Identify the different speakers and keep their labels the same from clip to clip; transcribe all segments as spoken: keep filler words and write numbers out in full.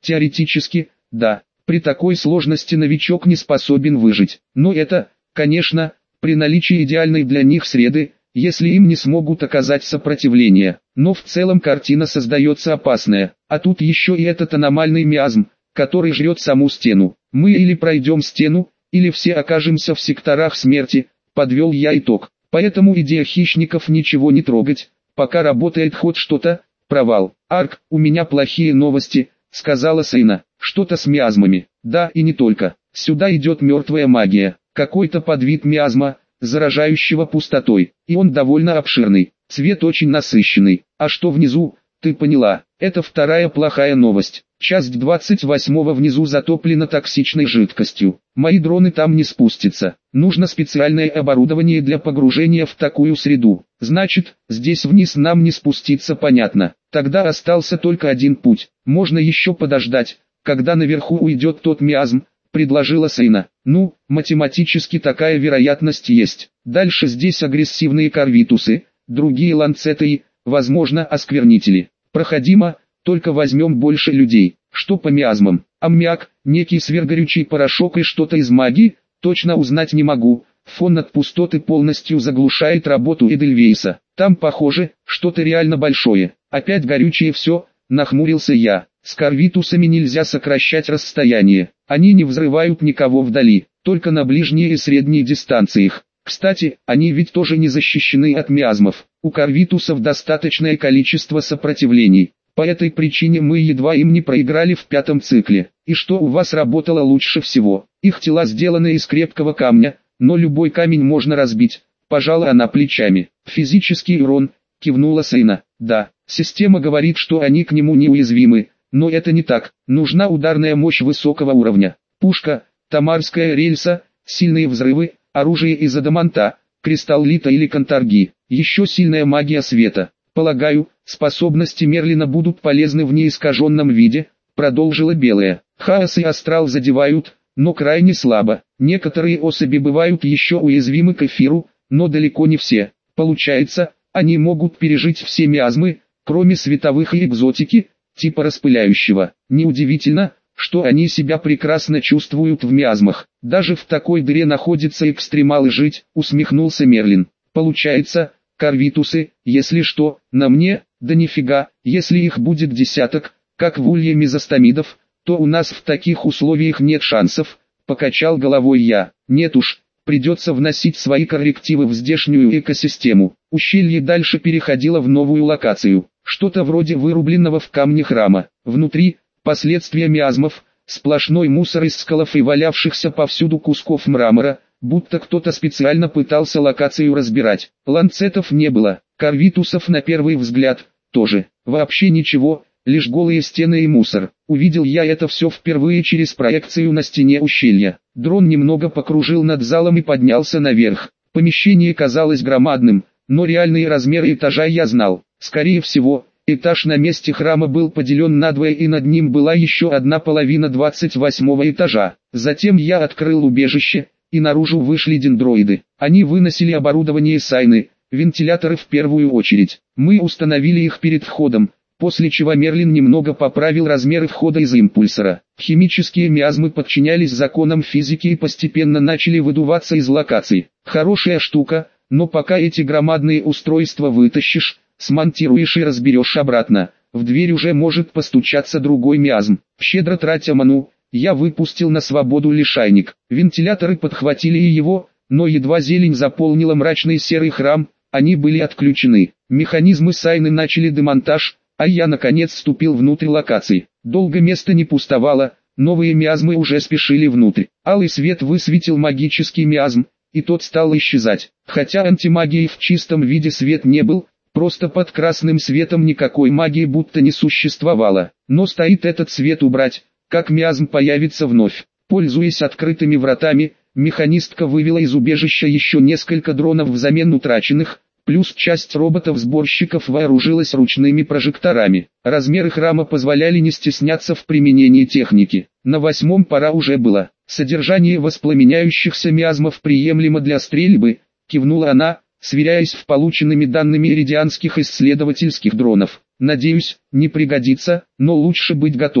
Speaker 1: Теоретически, да, при такой сложности новичок не способен выжить. Но это, конечно, при наличии идеальной для них среды, если им не смогут оказать сопротивление. Но в целом картина создается опасная. А тут еще и этот аномальный миазм, который жрет саму стену. Мы или пройдем стену, или все окажемся в секторах смерти, подвел я итог. Поэтому идея хищников ничего не трогать, пока работает хоть что-то, провал. Арк, у меня плохие новости, сказала Сейна. Что-то с миазмами. Да и не только. Сюда идет мертвая магия. Какой-то подвид миазма, заражающего пустотой. И он довольно обширный. Цвет очень насыщенный. А что внизу, ты поняла. Это вторая плохая новость. Часть двадцать восьмого внизу затоплена токсичной жидкостью. Мои дроны там не спустятся. Нужно специальное оборудование для погружения в такую среду. Значит, здесь вниз нам не спуститься, понятно. Тогда остался только один путь. Можно еще подождать, когда наверху уйдет тот миазм, предложила Сейна. Ну, математически такая вероятность есть. Дальше здесь агрессивные корвитусы, другие ланцеты и, возможно, осквернители. Проходимо, только возьмем больше людей. Что по миазмам? Аммиак, некий сверхгорючий порошок и что-то из магии, точно узнать не могу. Фон от пустоты полностью заглушает работу Эдельвейса. Там, похоже, что-то реально большое. Опять горючее все, нахмурился я. С корвитусами нельзя сокращать расстояние. Они не взрывают никого вдали, только на ближние и средние дистанциях. Кстати, они ведь тоже не защищены от миазмов. У корвитусов достаточное количество сопротивлений. По этой причине мы едва им не проиграли в пятом цикле. И что у вас работало лучше всего? Их тела сделаны из крепкого камня, но любой камень можно разбить. Пожала она плечами. Физический урон, кивнула Сейна. Да, система говорит, что они к нему неуязвимы, но это не так. Нужна ударная мощь высокого уровня. Пушка, тамарская рельса, сильные взрывы, оружие из адаманта, кристаллита или контарги. Еще сильная магия света. Полагаю, способности Мерлина будут полезны в неискаженном виде, продолжила Белая. Хаос и астрал задевают, но крайне слабо. Некоторые особи бывают еще уязвимы к эфиру, но далеко не все. Получается, они могут пережить все миазмы, кроме световых и экзотики, типа распыляющего. Неудивительно, что они себя прекрасно чувствуют в миазмах. Даже в такой дыре находятся экстремалы жить, усмехнулся Мерлин. Получается, корвитусы, если что, на мне, да нифига, если их будет десяток, как в улье мезостомидов, то у нас в таких условиях нет шансов, покачал головой я. Нет уж, придется вносить свои коррективы в здешнюю экосистему. Ущелье дальше переходило в новую локацию, что-то вроде вырубленного в камне храма. Внутри, последствия миазмов, сплошной мусор из скалов и валявшихся повсюду кусков мрамора, будто кто-то специально пытался локацию разбирать. Ланцетов не было, корвитусов на первый взгляд, тоже. Вообще ничего, лишь голые стены и мусор. Увидел я это все впервые через проекцию на стене ущелья. Дрон немного покружил над залом и поднялся наверх. Помещение казалось громадным, но реальные размеры этажа я знал. Скорее всего, этаж на месте храма был поделен надвое и над ним была еще одна половина двадцать восьмого этажа. Затем я открыл убежище, и наружу вышли дендроиды. Они выносили оборудование Сайны, вентиляторы в первую очередь. Мы установили их перед входом, после чего Мерлин немного поправил размеры входа из импульсора. Химические миазмы подчинялись законам физики и постепенно начали выдуваться из локаций. Хорошая штука, но пока эти громадные устройства вытащишь, смонтируешь и разберешь обратно, в дверь уже может постучаться другой миазм. Щедро тратя ману, я выпустил на свободу лишайник. Вентиляторы подхватили и его, но едва зелень заполнила мрачный серый храм, они были отключены. Механизмы Сайны начали демонтаж, а я наконец вступил внутрь локации. Долго место не пустовало, новые миазмы уже спешили внутрь. Алый свет высветил магический миазм, и тот стал исчезать. Хотя антимагии в чистом виде свет не был, просто под красным светом никакой магии будто не существовало. Но стоит этот свет убрать, как миазм появится вновь. Пользуясь открытыми вратами, механистка вывела из убежища еще несколько дронов взамен утраченных, плюс часть роботов-сборщиков вооружилась ручными прожекторами. Размеры храма позволяли не стесняться в применении техники. На восьмом пора уже было. Содержание воспламеняющихся миазмов приемлемо для стрельбы, кивнула она, сверяясь с полученными данными иридианских исследовательских дронов. Надеюсь, не пригодится, но лучше быть готовым.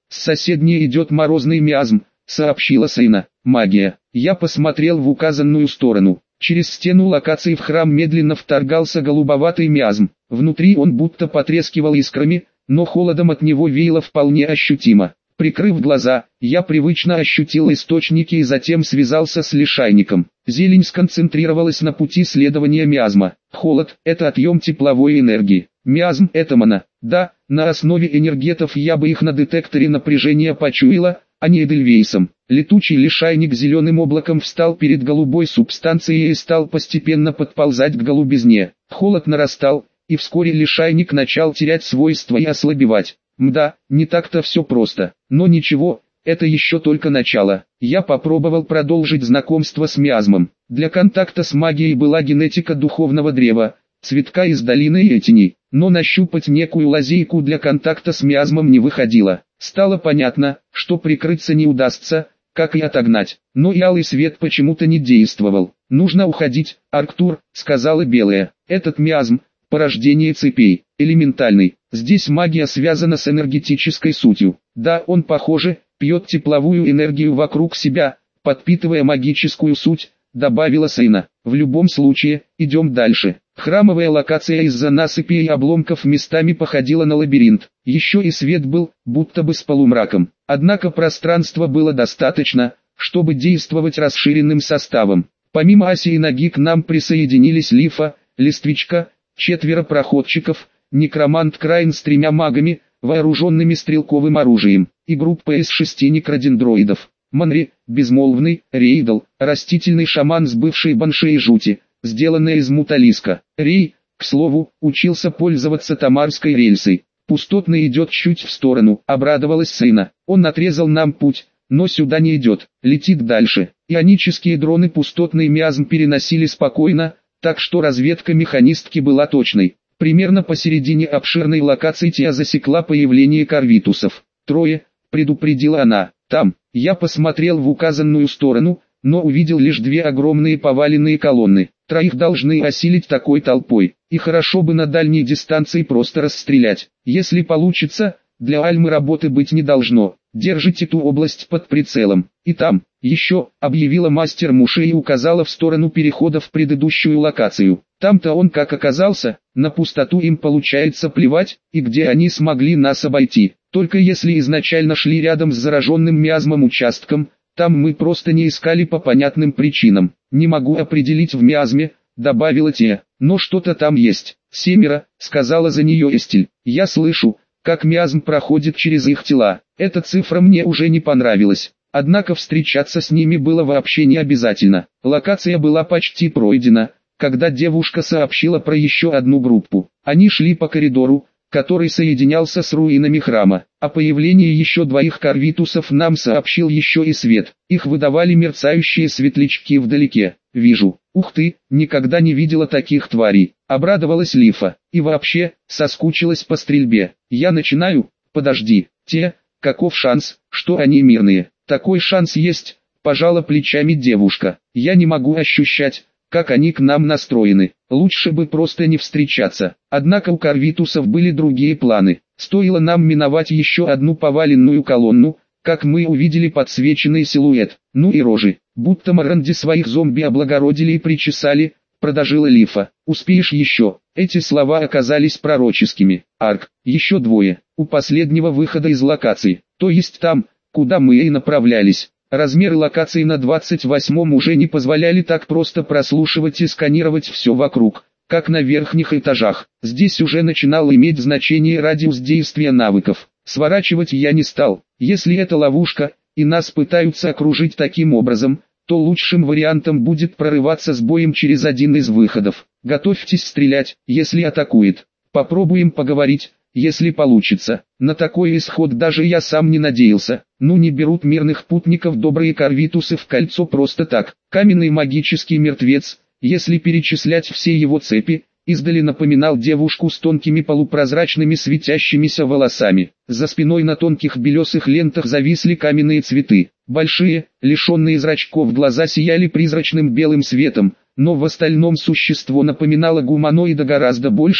Speaker 1: С соседней идет морозный миазм, сообщила Сейна. Магия. Я посмотрел в указанную сторону. Через стену локации в храм медленно вторгался голубоватый миазм. Внутри он будто потрескивал искрами, но холодом от него веяло вполне ощутимо. Прикрыв глаза, я привычно ощутил источники и затем связался с лишайником. Зелень сконцентрировалась на пути следования миазма. Холод – это отъем тепловой энергии. Миазм – это мана. Да, на основе энергетов я бы их на детекторе напряжения почуяла, а не эдельвейсом. Летучий лишайник зеленым облаком встал перед голубой субстанцией и стал постепенно подползать к голубизне. Холод нарастал, и вскоре лишайник начал терять свойства и ослабевать. Мда, не так-то все просто, но ничего, это еще только начало. Я попробовал продолжить знакомство с миазмом. Для контакта с магией была генетика духовного древа, цветка из долины Этини, но нащупать некую лазейку для контакта с миазмом не выходило. Стало понятно, что прикрыться не удастся, как и отогнать, но и алый свет почему-то не действовал. «Нужно уходить, Арктур», — сказала Белая. «Этот миазм — порождение цепей, элементальный. Здесь магия связана с энергетической сутью. Да, он, похоже, пьет тепловую энергию вокруг себя, подпитывая магическую суть», — добавила Сейна. «В любом случае, идем дальше». Храмовая локация из-за насыпи и обломков местами походила на лабиринт. Еще и свет был, будто бы с полумраком. Однако пространства было достаточно, чтобы действовать расширенным составом. Помимо оси и ноги к нам присоединились Лифа, Листвичка, четверо проходчиков, некромант Крайн с тремя магами, вооруженными стрелковым оружием, и группа из шести некродендроидов. Манри, безмолвный, Рейдл, растительный шаман с бывшей баншей жути, сделанная из муталиска. Рей, к слову, учился пользоваться тамарской рельсой. Пустотный идет чуть в сторону, обрадовалась Сейна. Он отрезал нам путь, но сюда не идет, летит дальше. Ионические дроны пустотный миазм переносили спокойно, так что разведка механистки была точной. Примерно посередине обширной локации Тия засекла появление корвитусов. «Трое», — предупредила она, — «там». Я посмотрел в указанную сторону, но увидел лишь две огромные поваленные колонны. Троих должны осилить такой толпой, и хорошо бы на дальней дистанции просто расстрелять. Если получится, для Альмы работы быть не должно. Держите ту область под прицелом. И там, еще, объявила мастер Муши и указала в сторону перехода в предыдущую локацию. Там-то он как оказался, на пустоту им получается плевать, и где они смогли нас обойти. Только если изначально шли рядом с зараженным миазмом участком, там мы просто не искали по понятным причинам. Не могу определить в миазме, добавила Тия, но что-то там есть. Семеро, сказала за нее Эстель. Я слышу, как миазм проходит через их тела. Эта цифра мне уже не понравилась. Однако встречаться с ними было вообще не обязательно. Локация была почти пройдена, когда девушка сообщила про еще одну группу. Они шли по коридору, который соединялся с руинами храма. О появлении еще двоих корвитусов нам сообщил еще и свет. Их выдавали мерцающие светлячки вдалеке. «Вижу. Ух ты, никогда не видела таких тварей», — обрадовалась Лифа. «И вообще, соскучилась по стрельбе. Я начинаю? Подожди. Те, каков шанс, что они мирные?» «Такой шанс есть», — пожала плечами девушка. «Я не могу ощущать, как они к нам настроены. Лучше бы просто не встречаться». Однако у корвитусов были другие планы. Стоило нам миновать еще одну поваленную колонну, как мы увидели подсвеченный силуэт. «Ну и рожи, будто Маранди своих зомби облагородили и причесали», — продолжила Лифа. «Успеешь еще». Эти слова оказались пророческими. «Арк, еще двое, у последнего выхода из локации, то есть там, куда мы и направлялись». Размеры локации на двадцать восьмом уже не позволяли так просто прослушивать и сканировать все вокруг, как на верхних этажах. Здесь уже начинал иметь значение радиус действия навыков. Сворачивать я не стал. Если это ловушка, и нас пытаются окружить таким образом, то лучшим вариантом будет прорываться с боем через один из выходов. Готовьтесь стрелять, если атакует. Попробуем поговорить, если получится. На такой исход даже я сам не надеялся. Ну не берут мирных путников добрые корвитусы в кольцо просто так. Каменный магический мертвец, если перечислять все его цепи, издали напоминал девушку с тонкими полупрозрачными светящимися волосами. За спиной на тонких белесых лентах зависли каменные цветы. Большие, лишенные зрачков глаза сияли призрачным белым светом, но в остальном существо напоминало гуманоида гораздо больше,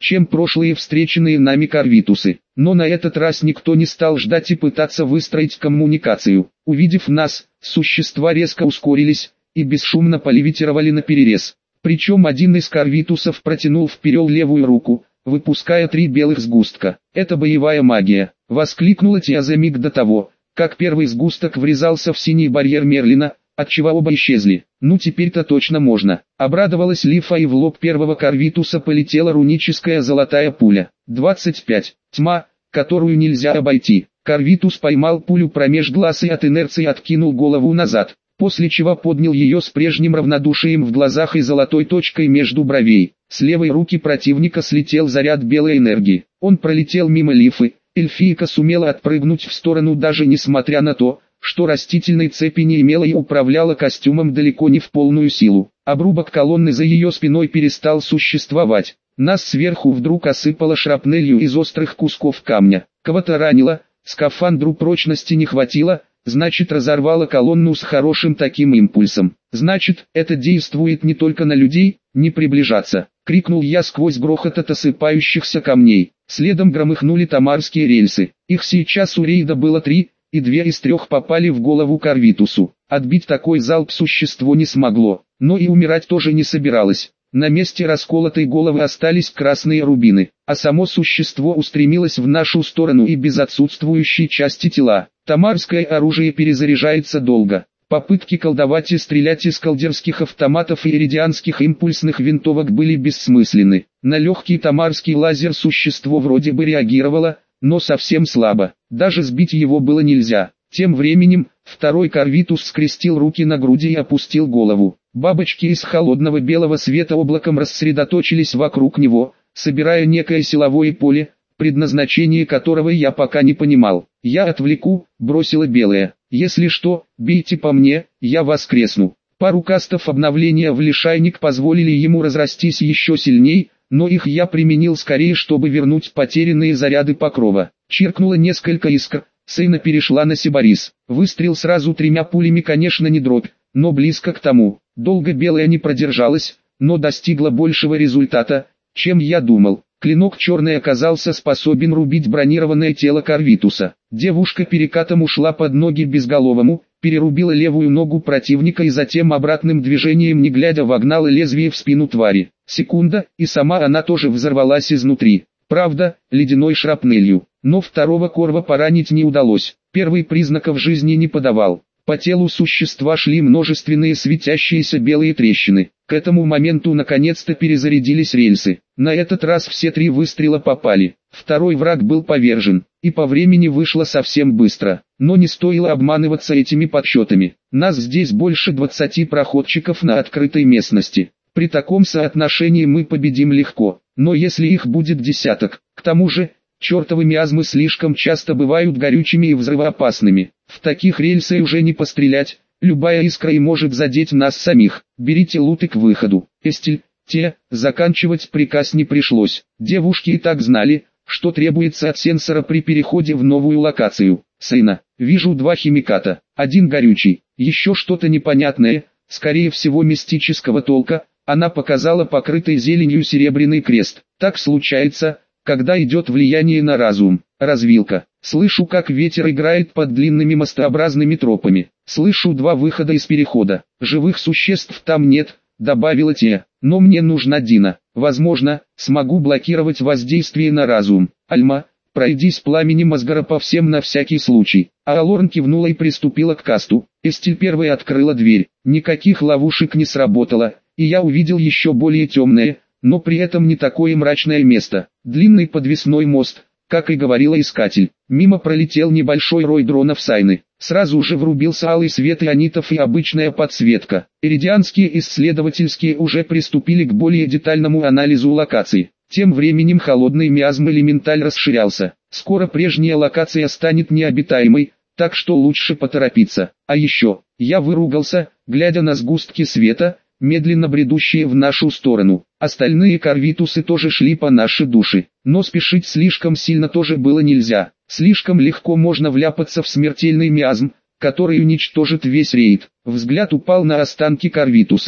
Speaker 1: чем прошлые встреченные нами корвитусы. Но на этот раз никто не стал ждать и пытаться выстроить коммуникацию. Увидев нас, существа резко ускорились и бесшумно полевитировали наперерез. Причем один из корвитусов протянул вперед левую руку, выпуская три белых сгустка. «Это боевая магия!» — воскликнула Тия за миг до того, как первый сгусток врезался в синий барьер Мерлина, отчего оба исчезли. «Ну теперь-то точно можно!» — обрадовалась Лифа, и в лоб первого корвитуса полетела руническая золотая пуля. двадцать пять. Тьма, которую нельзя обойти. Корвитус поймал пулю промеж глаз и от инерции откинул голову назад, после чего поднял ее с прежним равнодушием в глазах и золотой точкой между бровей. С левой руки противника слетел заряд белой энергии. Он пролетел мимо Лифы. Эльфийка сумела отпрыгнуть в сторону даже несмотря на то, что растительной цепи не имела и управляла костюмом далеко не в полную силу. Обрубок колонны за ее спиной перестал существовать. Нас сверху вдруг осыпало шрапнелью из острых кусков камня. Кого-то ранило, скафандру прочности не хватило, значит разорвало колонну с хорошим таким импульсом. Значит, это действует не только на людей. «Не приближаться!» — крикнул я сквозь грохот от осыпающихся камней. Следом громыхнули тамарские рельсы. Их сейчас у рейда было три, и две из трех попали в голову корвитусу. Отбить такой залп существо не смогло, но и умирать тоже не собиралось. На месте расколотой головы остались красные рубины, а само существо устремилось в нашу сторону и без отсутствующей части тела. Тамарское оружие перезаряжается долго. Попытки колдовать и стрелять из колдерских автоматов и иридианских импульсных винтовок были бессмысленны. На легкий тамарский лазер существо вроде бы реагировало, но совсем слабо. Даже сбить его было нельзя. Тем временем, второй корвитус скрестил руки на груди и опустил голову. Бабочки из холодного белого света облаком рассредоточились вокруг него, собирая некое силовое поле, предназначение которого я пока не понимал. «Я отвлеку», — бросила белая. «Если что, бейте по мне, я воскресну». Пару кастов обновления в лишайник позволили ему разрастись еще сильней, но их я применил скорее, чтобы вернуть потерянные заряды покрова. Чиркнуло несколько искр, Сейна перешла на Сибарис. Выстрел сразу тремя пулями, конечно, не дробь, но близко к тому. Долго белая не продержалась, но достигла большего результата, чем я думал. Клинок черный оказался способен рубить бронированное тело корвитуса. Девушка перекатом ушла под ноги безголовому, перерубила левую ногу противника и затем обратным движением не глядя вогнала лезвие в спину твари. Секунда, и сама она тоже взорвалась изнутри. Правда, ледяной шрапнелью. Но второго корва поранить не удалось. Первый признаков жизни не подавал. По телу существа шли множественные светящиеся белые трещины. К этому моменту наконец-то перезарядились рельсы. На этот раз все три выстрела попали. Второй враг был повержен, и по времени вышло совсем быстро. Но не стоило обманываться этими подсчетами. Нас здесь больше двадцати проходчиков на открытой местности. При таком соотношении мы победим легко. Но если их будет десяток, к тому же, чертовы миазмы слишком часто бывают горючими и взрывоопасными. В таких рельсы уже не пострелять, любая искра и может задеть нас самих. Берите лут и к выходу. Эстель, те, заканчивать приказ не пришлось. Девушки и так знали, что требуется от сенсора при переходе в новую локацию. Сейна, вижу два химиката, один горючий, еще что-то непонятное, скорее всего мистического толка. Она показала покрытый зеленью серебряный крест. Так случается, когда идет влияние на разум. Развилка. Слышу, как ветер играет под длинными мостообразными тропами. Слышу два выхода из перехода. Живых существ там нет, добавила Тия. Но мне нужна Дина. Возможно, смогу блокировать воздействие на разум. Альма, пройдись пламенем Асгара по всем на всякий случай. А Алорн кивнула и приступила к касту. Эстель первой открыла дверь. Никаких ловушек не сработало, и я увидел еще более темное, но при этом не такое мрачное место. Длинный подвесной мост, как и говорила искатель. Мимо пролетел небольшой рой дронов Сайны. Сразу же врубился алый свет ионитов и обычная подсветка. Иридианские исследовательские уже приступили к более детальному анализу локаций. Тем временем холодный миазм элементаль расширялся. Скоро прежняя локация станет необитаемой, так что лучше поторопиться. А еще, я выругался, глядя на сгустки света, медленно бредущие в нашу сторону. Остальные корвитусы тоже шли по нашей душе, но спешить слишком сильно тоже было нельзя. Слишком легко можно вляпаться в смертельный миазм, который уничтожит весь рейд. Взгляд упал на останки корвитусов.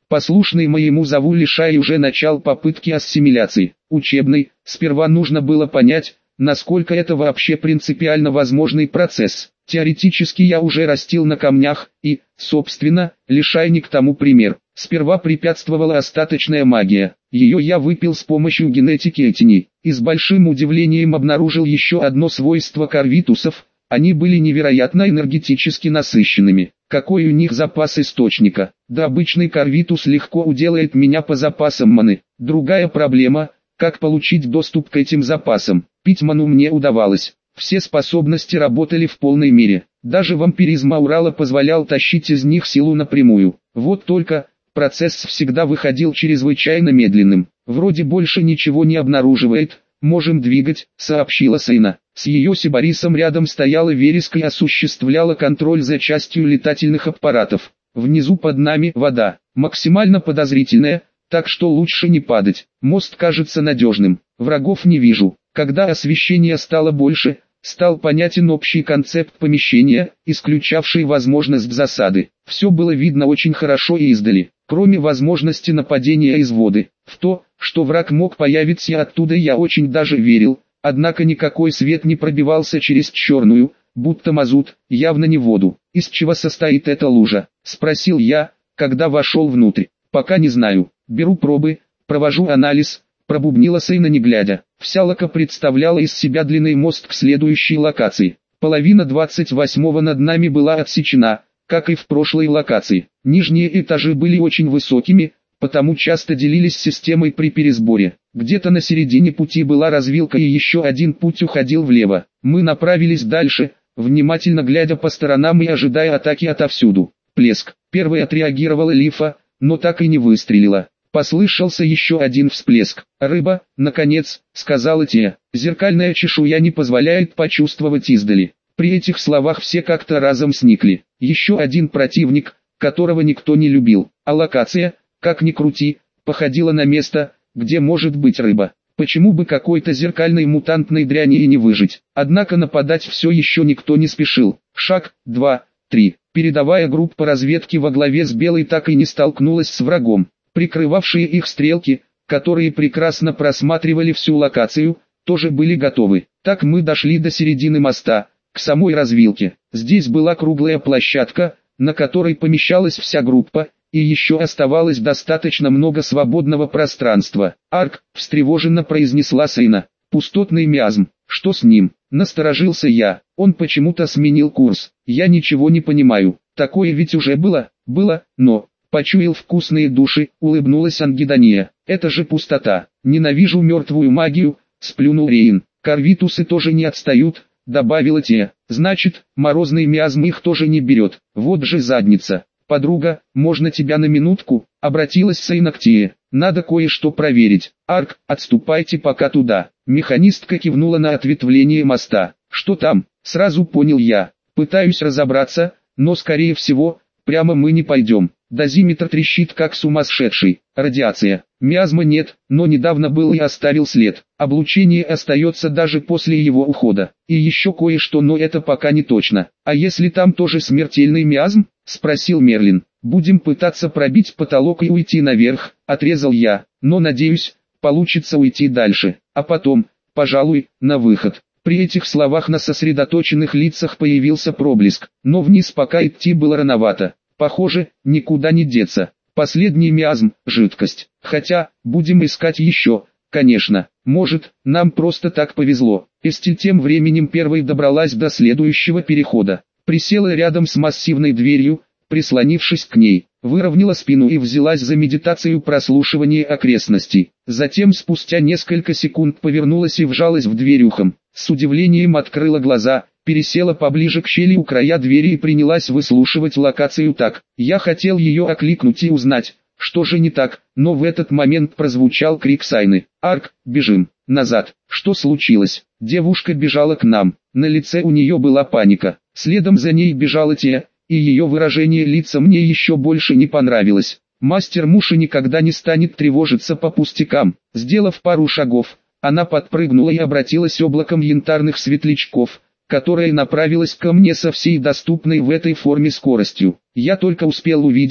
Speaker 1: Послушный моему зову Лишай уже начал попытки ассимиляции. Учебный, сперва нужно было понять, насколько это вообще принципиально возможный процесс. Теоретически я уже растил на камнях, и, собственно, лишайник тому пример. Сперва препятствовала остаточная магия. Ее я выпил с помощью генетики этини, и с большим удивлением обнаружил еще одно свойство корвитусов. Они были невероятно энергетически насыщенными. Какой у них запас источника? Да обычный корвитус легко уделает меня по запасам маны. Другая проблема – как получить доступ к этим запасам. Пить ману мне удавалось. Все способности работали в полной мере. Даже вампиризм Аурала позволял тащить из них силу напрямую. Вот только, процесс всегда выходил чрезвычайно медленным. Вроде больше ничего не обнаруживает, можем двигать, сообщила Сейна. С ее сибарисом рядом стояла Вереска и осуществляла контроль за частью летательных аппаратов. Внизу под нами вода, максимально подозрительная, так что лучше не падать. Мост кажется надежным, врагов не вижу. Когда освещение стало больше, стал понятен общий концепт помещения, исключавший возможность засады. Все было видно очень хорошо и издали, кроме возможности нападения из воды. В то, что враг мог появиться оттуда, я очень даже верил, однако никакой свет не пробивался через черную, будто мазут, явно не воду. «Из чего состоит эта лужа?» – спросил я, когда вошел внутрь. «Пока не знаю, беру пробы, провожу анализ», – пробубнила Сейна не глядя. Вся лока представляла из себя длинный мост к следующей локации. Половина двадцать восьмого над нами была отсечена, как и в прошлой локации. Нижние этажи были очень высокими, потому часто делились системой при пересборе. Где-то на середине пути была развилка и еще один путь уходил влево. Мы направились дальше, внимательно глядя по сторонам и ожидая атаки отовсюду. Плеск. Первой отреагировала Лифа, но так и не выстрелила. Послышался еще один всплеск. «Рыба, наконец», — сказала Тия. Зеркальная чешуя не позволяет почувствовать издали. При этих словах все как-то разом сникли. Еще один противник, которого никто не любил. А локация, как ни крути, походила на место, где может быть рыба. Почему бы какой-то зеркальной мутантной дряни и не выжить? Однако нападать все еще никто не спешил. Шаг, два, три. Передовая группа разведки во главе с Белой так и не столкнулась с врагом. Прикрывавшие их стрелки, которые прекрасно просматривали всю локацию, тоже были готовы. Так мы дошли до середины моста, к самой развилке. Здесь была круглая площадка, на которой помещалась вся группа, и еще оставалось достаточно много свободного пространства. «Арк», — встревоженно произнесла Сейна. «Пустотный миазм. Что с ним?» Насторожился я. Он почему-то сменил курс. Я ничего не понимаю. Такое ведь уже было, было, но... Почуял вкусные души, улыбнулась Ангидония. Это же пустота. Ненавижу мертвую магию, сплюнул Рейн. Корвитусы тоже не отстают, добавила Тия. Значит, морозный миазм их тоже не берет. Вот же задница. Подруга, можно тебя на минутку? Обратилась Сейна к Тие. Надо кое-что проверить. Арк, отступайте пока туда. Механистка кивнула на ответвление моста. Что там? Сразу понял я. Пытаюсь разобраться, но скорее всего, прямо мы не пойдем. Дозиметр трещит как сумасшедший. Радиация. Миазма нет, но недавно был и оставил след. Облучение остается даже после его ухода. И еще кое-что, но это пока не точно. А если там тоже смертельный миазм? Спросил Мерлин. Будем пытаться пробить потолок и уйти наверх, отрезал я. Но надеюсь, получится уйти дальше. А потом, пожалуй, на выход. При этих словах на сосредоточенных лицах появился проблеск. Но вниз пока идти было рановато. Похоже, никуда не деться. Последний миазм – жидкость. Хотя, будем искать еще, конечно. Может, нам просто так повезло. Эстель тем временем первой добралась до следующего перехода. Присела рядом с массивной дверью, прислонившись к ней. Выровняла спину и взялась за медитацию прослушивания окрестностей. Затем спустя несколько секунд повернулась и вжалась в дверь ухом. С удивлением открыла глаза, пересела поближе к щели у края двери и принялась выслушивать локацию так. Я хотел ее окликнуть и узнать, что же не так, но в этот момент прозвучал крик Сайны. «Арк, бежим! Назад!» Что случилось? Девушка бежала к нам, на лице у нее была паника. Следом за ней бежала Тия, и ее выражение лица мне еще больше не понравилось. Мастер Муши никогда не станет тревожиться по пустякам. Сделав пару шагов, она подпрыгнула и обратилась облаком янтарных светлячков, которая направилась ко мне со всей доступной в этой форме скоростью. Я только успел увидеть,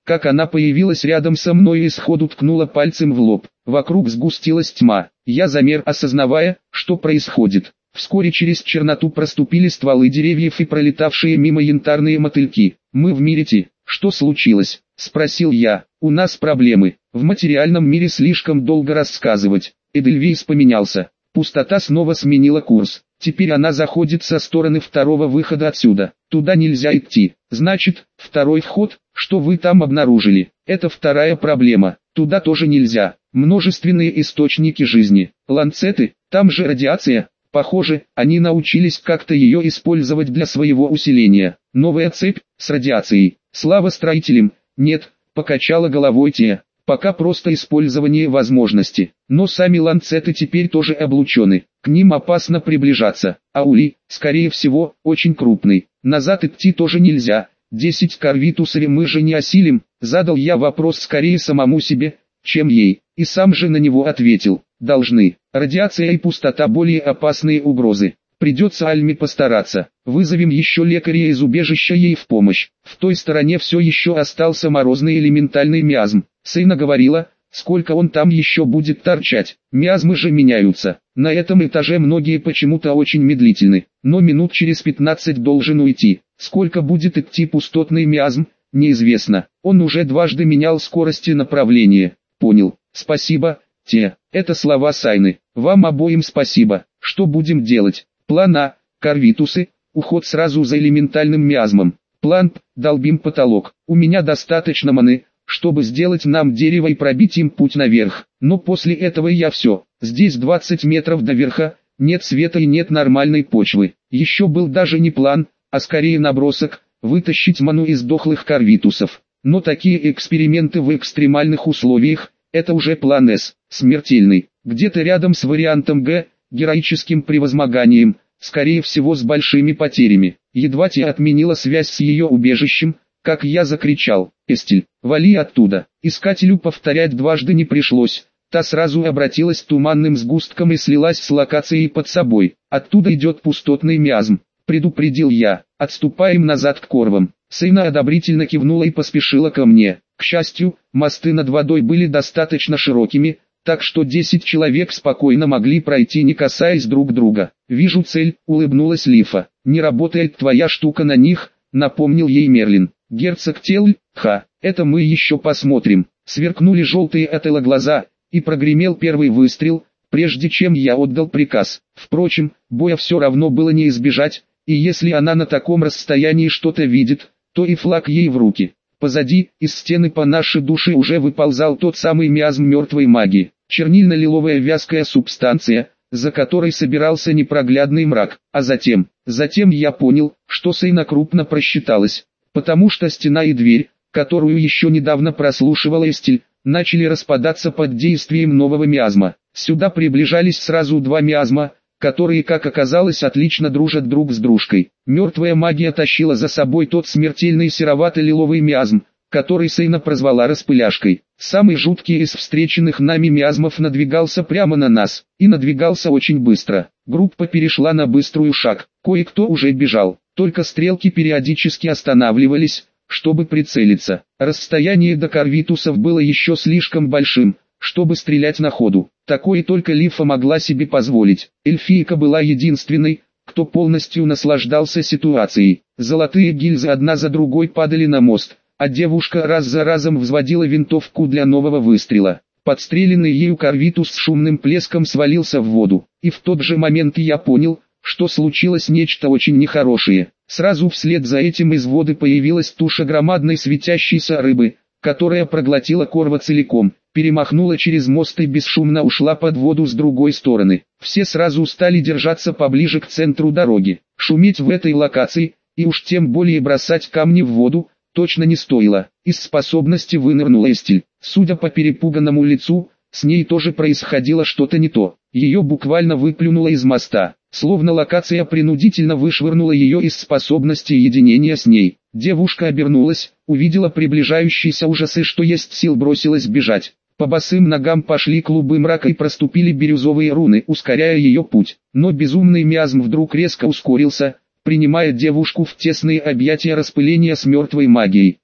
Speaker 1: как она появилась рядом со мной и сходу ткнула пальцем в лоб. Вокруг сгустилась тьма. Я замер, осознавая, что происходит. Вскоре через черноту проступили стволы деревьев и пролетавшие мимо янтарные мотыльки. «Мы в мире Ти. Что случилось?» – спросил я. «У нас проблемы. В материальном мире слишком долго рассказывать». Эдельвейс поменялся. Пустота снова сменила курс. Теперь она заходит со стороны второго выхода отсюда. Туда нельзя идти. Значит, второй вход, что вы там обнаружили, это вторая проблема. Туда тоже нельзя. Множественные источники жизни. Ланцеты, там же радиация. Похоже, они научились как-то ее использовать для своего усиления. Новая цепь, с радиацией. Слава строителям. Нет, покачала головой Тия. Пока просто использование возможности. Но сами ланцеты теперь тоже облучены. К ним опасно приближаться. А Ули, скорее всего, очень крупный. Назад идти тоже нельзя. Десять корвитусов мы же не осилим. Задал я вопрос скорее самому себе, чем ей. И сам же на него ответил. Должны. Радиация и пустота более опасные угрозы. Придется Альме постараться. Вызовем еще лекаря из убежища ей в помощь. В той стороне все еще остался морозный элементальный миазм. Сейна говорила, сколько он там еще будет торчать. Миазмы же меняются. На этом этаже многие почему-то очень медлительны. Но минут через пятнадцать должен уйти. Сколько будет идти пустотный миазм, неизвестно. Он уже дважды менял скорости направления. Понял. Спасибо, Те. Это слова Сайны. Вам обоим спасибо. Что будем делать? План А. Корвитусы. Уход сразу за элементальным миазмом. План П. Долбим потолок. У меня достаточно маны, чтобы сделать нам дерево и пробить им путь наверх. Но после этого я все. Здесь двадцать метров до верха, нет света и нет нормальной почвы. Еще был даже не план, а скорее набросок, вытащить ману из дохлых корвитусов. Но такие эксперименты в экстремальных условиях, это уже план С, смертельный. Где-то рядом с вариантом Г, героическим превозмоганием, скорее всего с большими потерями. Едва Тия отменила связь с ее убежищем, как я закричал: «Эстель, вали оттуда!» Искателю повторять дважды не пришлось, та сразу обратилась туманным сгустком и слилась с локацией под собой. «Оттуда идет пустотный миазм», — предупредил я. «Отступаем назад к корвам». Сейна одобрительно кивнула и поспешила ко мне. К счастью, мосты над водой были достаточно широкими, так что десять человек спокойно могли пройти, не касаясь друг друга. «Вижу цель», — улыбнулась Лифа. «Не работает твоя штука на них», — напомнил ей Мерлин. «Герцог Телль, ха, это мы еще посмотрим». Сверкнули желтые от Элла глаза, и прогремел первый выстрел, прежде чем я отдал приказ. Впрочем, боя все равно было не избежать, и если она на таком расстоянии что-то видит, то и флаг ей в руки. Позади, из стены по нашей душе уже выползал тот самый миазм мертвой магии. Чернильно-лиловая вязкая субстанция, за которой собирался непроглядный мрак. А затем, затем я понял, что Сейна крупно просчиталась, потому что стена и дверь, которую еще недавно прослушивала Эстель, начали распадаться под действием нового миазма. Сюда приближались сразу два миазма, которые, как оказалось, отлично дружат друг с дружкой. Мертвая магия тащила за собой тот смертельный серовато-лиловый миазм, который Сейна прозвала распыляшкой. Самый жуткий из встреченных нами миазмов надвигался прямо на нас, и надвигался очень быстро. Группа перешла на быструю шаг, кое-кто уже бежал, только стрелки периодически останавливались, чтобы прицелиться. Расстояние до корвитусов было еще слишком большим, чтобы стрелять на ходу. Такое только Лифа могла себе позволить. Эльфийка была единственной, кто полностью наслаждался ситуацией. Золотые гильзы одна за другой падали на мост, а девушка раз за разом взводила винтовку для нового выстрела. Подстреленный ею корвитус с шумным плеском свалился в воду, и в тот же момент я понял, что случилось нечто очень нехорошее. Сразу вслед за этим из воды появилась туша громадной светящейся рыбы, которая проглотила корва целиком, перемахнула через мост и бесшумно ушла под воду с другой стороны. Все сразу стали держаться поближе к центру дороги. Шуметь в этой локации, и уж тем более бросать камни в воду, точно не стоило. Из способности вынырнула Эстель. Судя по перепуганному лицу, с ней тоже происходило что-то не то. Ее буквально выплюнуло из моста, словно локация принудительно вышвырнула ее из способности единения с ней. Девушка обернулась, увидела приближающийся ужас и что есть сил бросилась бежать. По босым ногам пошли клубы мрака и проступили бирюзовые руны, ускоряя ее путь. Но безумный миазм вдруг резко ускорился, принимая девушку в тесные объятия распыления с мертвой магией.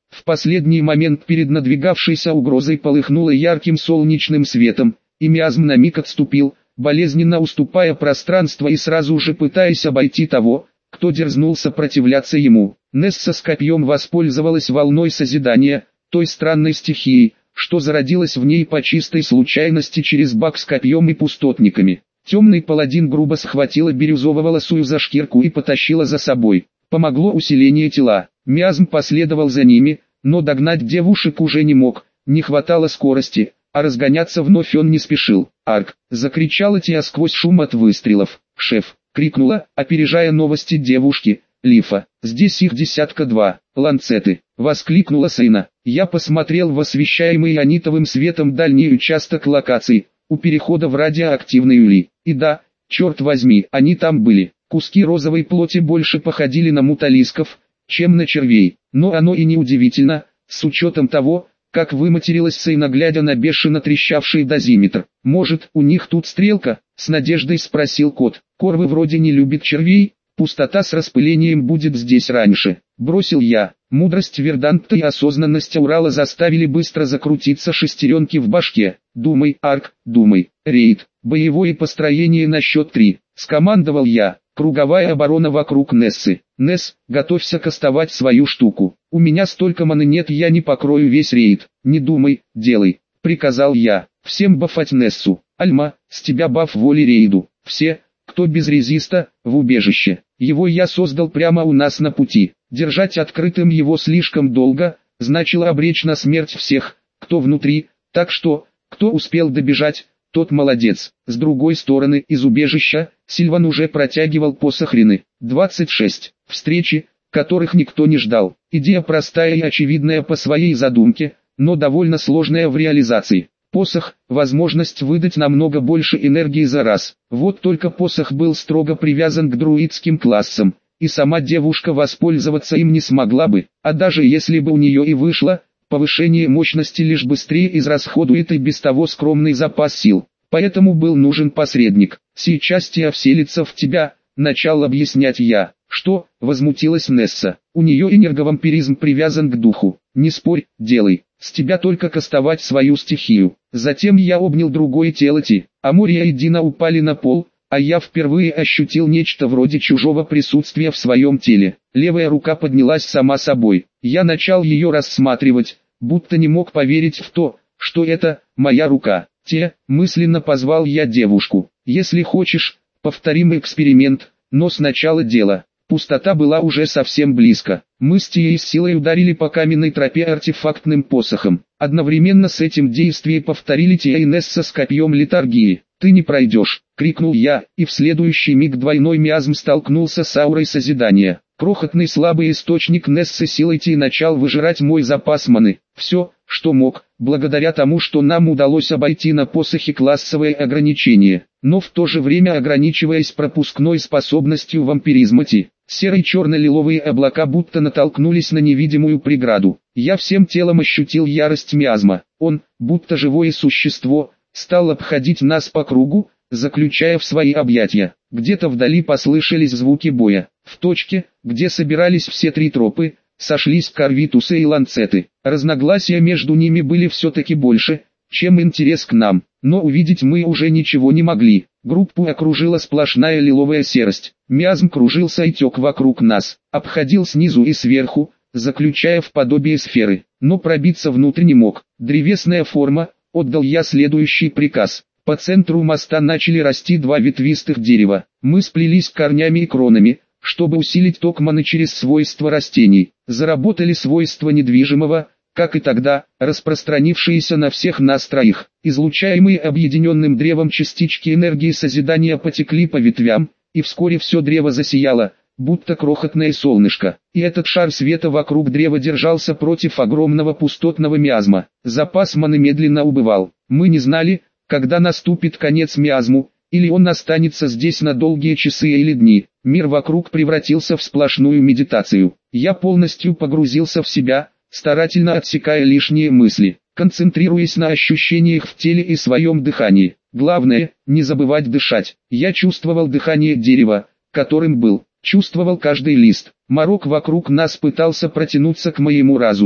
Speaker 1: В последний момент перед надвигавшейся угрозой полыхнуло ярким солнечным светом, и миазм на миг отступил, болезненно уступая пространство и сразу же пытаясь обойти того, кто дерзнул сопротивляться ему. Несса с копьем воспользовалась волной созидания, той странной стихией, что зародилась в ней по чистой случайности через баг с копьем и пустотниками. Темный паладин грубо схватила бирюзово-волосую за шкирку и потащила за собой. Помогло усиление тела. Миазм последовал за ними, но догнать девушек уже не мог, не хватало скорости, а разгоняться вновь он не спешил. «Арк!» — закричала Тия сквозь шум от выстрелов. «Шеф!» — крикнула, опережая новости девушки. «Лифа, здесь их десятка два, ланцеты!» — воскликнула Сейна. Я посмотрел в освещаемый ионитовым светом дальний участок локации, у перехода в радиоактивный ули. И да, черт возьми, они там были. Куски розовой плоти больше походили на муталисков, чем на червей. Но оно и не удивительно, с учетом того, как выматерилась Сейна, глядя на бешено трещавший дозиметр. «Может, у них тут стрелка?» — с надеждой спросил кот. «Корвы вроде не любит червей, пустота с распылением будет здесь раньше», — бросил я. Мудрость Верданта и осознанность Аурала заставили быстро закрутиться шестеренки в башке. «Думай, Арк, думай, рейд, боевое построение на счет три», — скомандовал я. Круговая оборона вокруг Нессы. «Несс, готовься кастовать свою штуку. У меня столько маны нет, я не покрою весь рейд. Не думай, делай», — приказал я. «Всем бафать Нессу. Альма, с тебя баф воли рейду. Все, кто без резиста, в убежище. Его я создал прямо у нас на пути. Держать открытым его слишком долго, значило обречь на смерть всех, кто внутри, так что, кто успел добежать, тот молодец». С другой стороны, из убежища, Сильван уже протягивал посох Рины. двадцать шесть. Встречи, которых никто не ждал. Идея простая и очевидная по своей задумке, но довольно сложная в реализации. Посох – возможность выдать намного больше энергии за раз. Вот только посох был строго привязан к друидским классам, и сама девушка воспользоваться им не смогла бы. А даже если бы у нее и вышло, повышение мощности лишь быстрее израсходует и без того скромный запас сил. Поэтому был нужен посредник. «Сейчас Тия вселится в тебя», — начал объяснять я. «Что?» — возмутилась Несса. «У нее энерговампиризм привязан к духу. Не спорь, делай. С тебя только кастовать свою стихию». Затем я обнял другое тело Ти. Амория и Дина упали на пол, а я впервые ощутил нечто вроде чужого присутствия в своем теле. Левая рука поднялась сама собой. Я начал ее рассматривать, будто не мог поверить в то, что это моя рука. «Те», мысленно позвал я девушку. «Если хочешь, повторим эксперимент, но сначала дело». Пустота была уже совсем близко. Мы с Тией с силой ударили по каменной тропе артефактным посохом. Одновременно с этим действие повторили Тия и Несса с копьем литургии. «Ты не пройдешь!» — крикнул я, и в следующий миг двойной миазм столкнулся с аурой созидания. Крохотный слабый источник Нессы силой Тии начал выжирать мой запас маны. Все, что мог, благодаря тому, что нам удалось обойти на посохе классовое ограничение, но в то же время ограничиваясь пропускной способностью вампиризма Ти. Серо-черно-лиловые облака будто натолкнулись на невидимую преграду. Я всем телом ощутил ярость миазма. Он, будто живое существо, стал обходить нас по кругу, заключая в свои объятия. Где-то вдали послышались звуки боя. В точке, где собирались все три тропы, сошлись Корвитусы и Ланцеты. Разногласия между ними были все-таки больше, чем интерес к нам, но увидеть мы уже ничего не могли. Группу окружила сплошная лиловая серость. Миазм кружился и тек вокруг нас, обходил снизу и сверху, заключая в подобие сферы, но пробиться внутрь не мог. Древесная форма, отдал я следующий приказ. По центру моста начали расти два ветвистых дерева. Мы сплелись корнями и кронами, чтобы усилить ток маны через свойства растений. Заработали свойства недвижимого, как и тогда, распространившиеся на всех нас троих. Излучаемые объединенным древом частички энергии созидания потекли по ветвям, и вскоре все древо засияло, будто крохотное солнышко. И этот шар света вокруг древа держался против огромного пустотного миазма. Запас маны медленно убывал. Мы не знали, когда наступит конец миазму, или он останется здесь на долгие часы или дни. Мир вокруг превратился в сплошную медитацию. Я полностью погрузился в себя, старательно отсекая лишние мысли, концентрируясь на ощущениях в теле и своем дыхании. Главное, не забывать дышать. Я чувствовал дыхание дерева, которым был, чувствовал каждый лист. Морок вокруг нас пытался протянуться к моему разуму.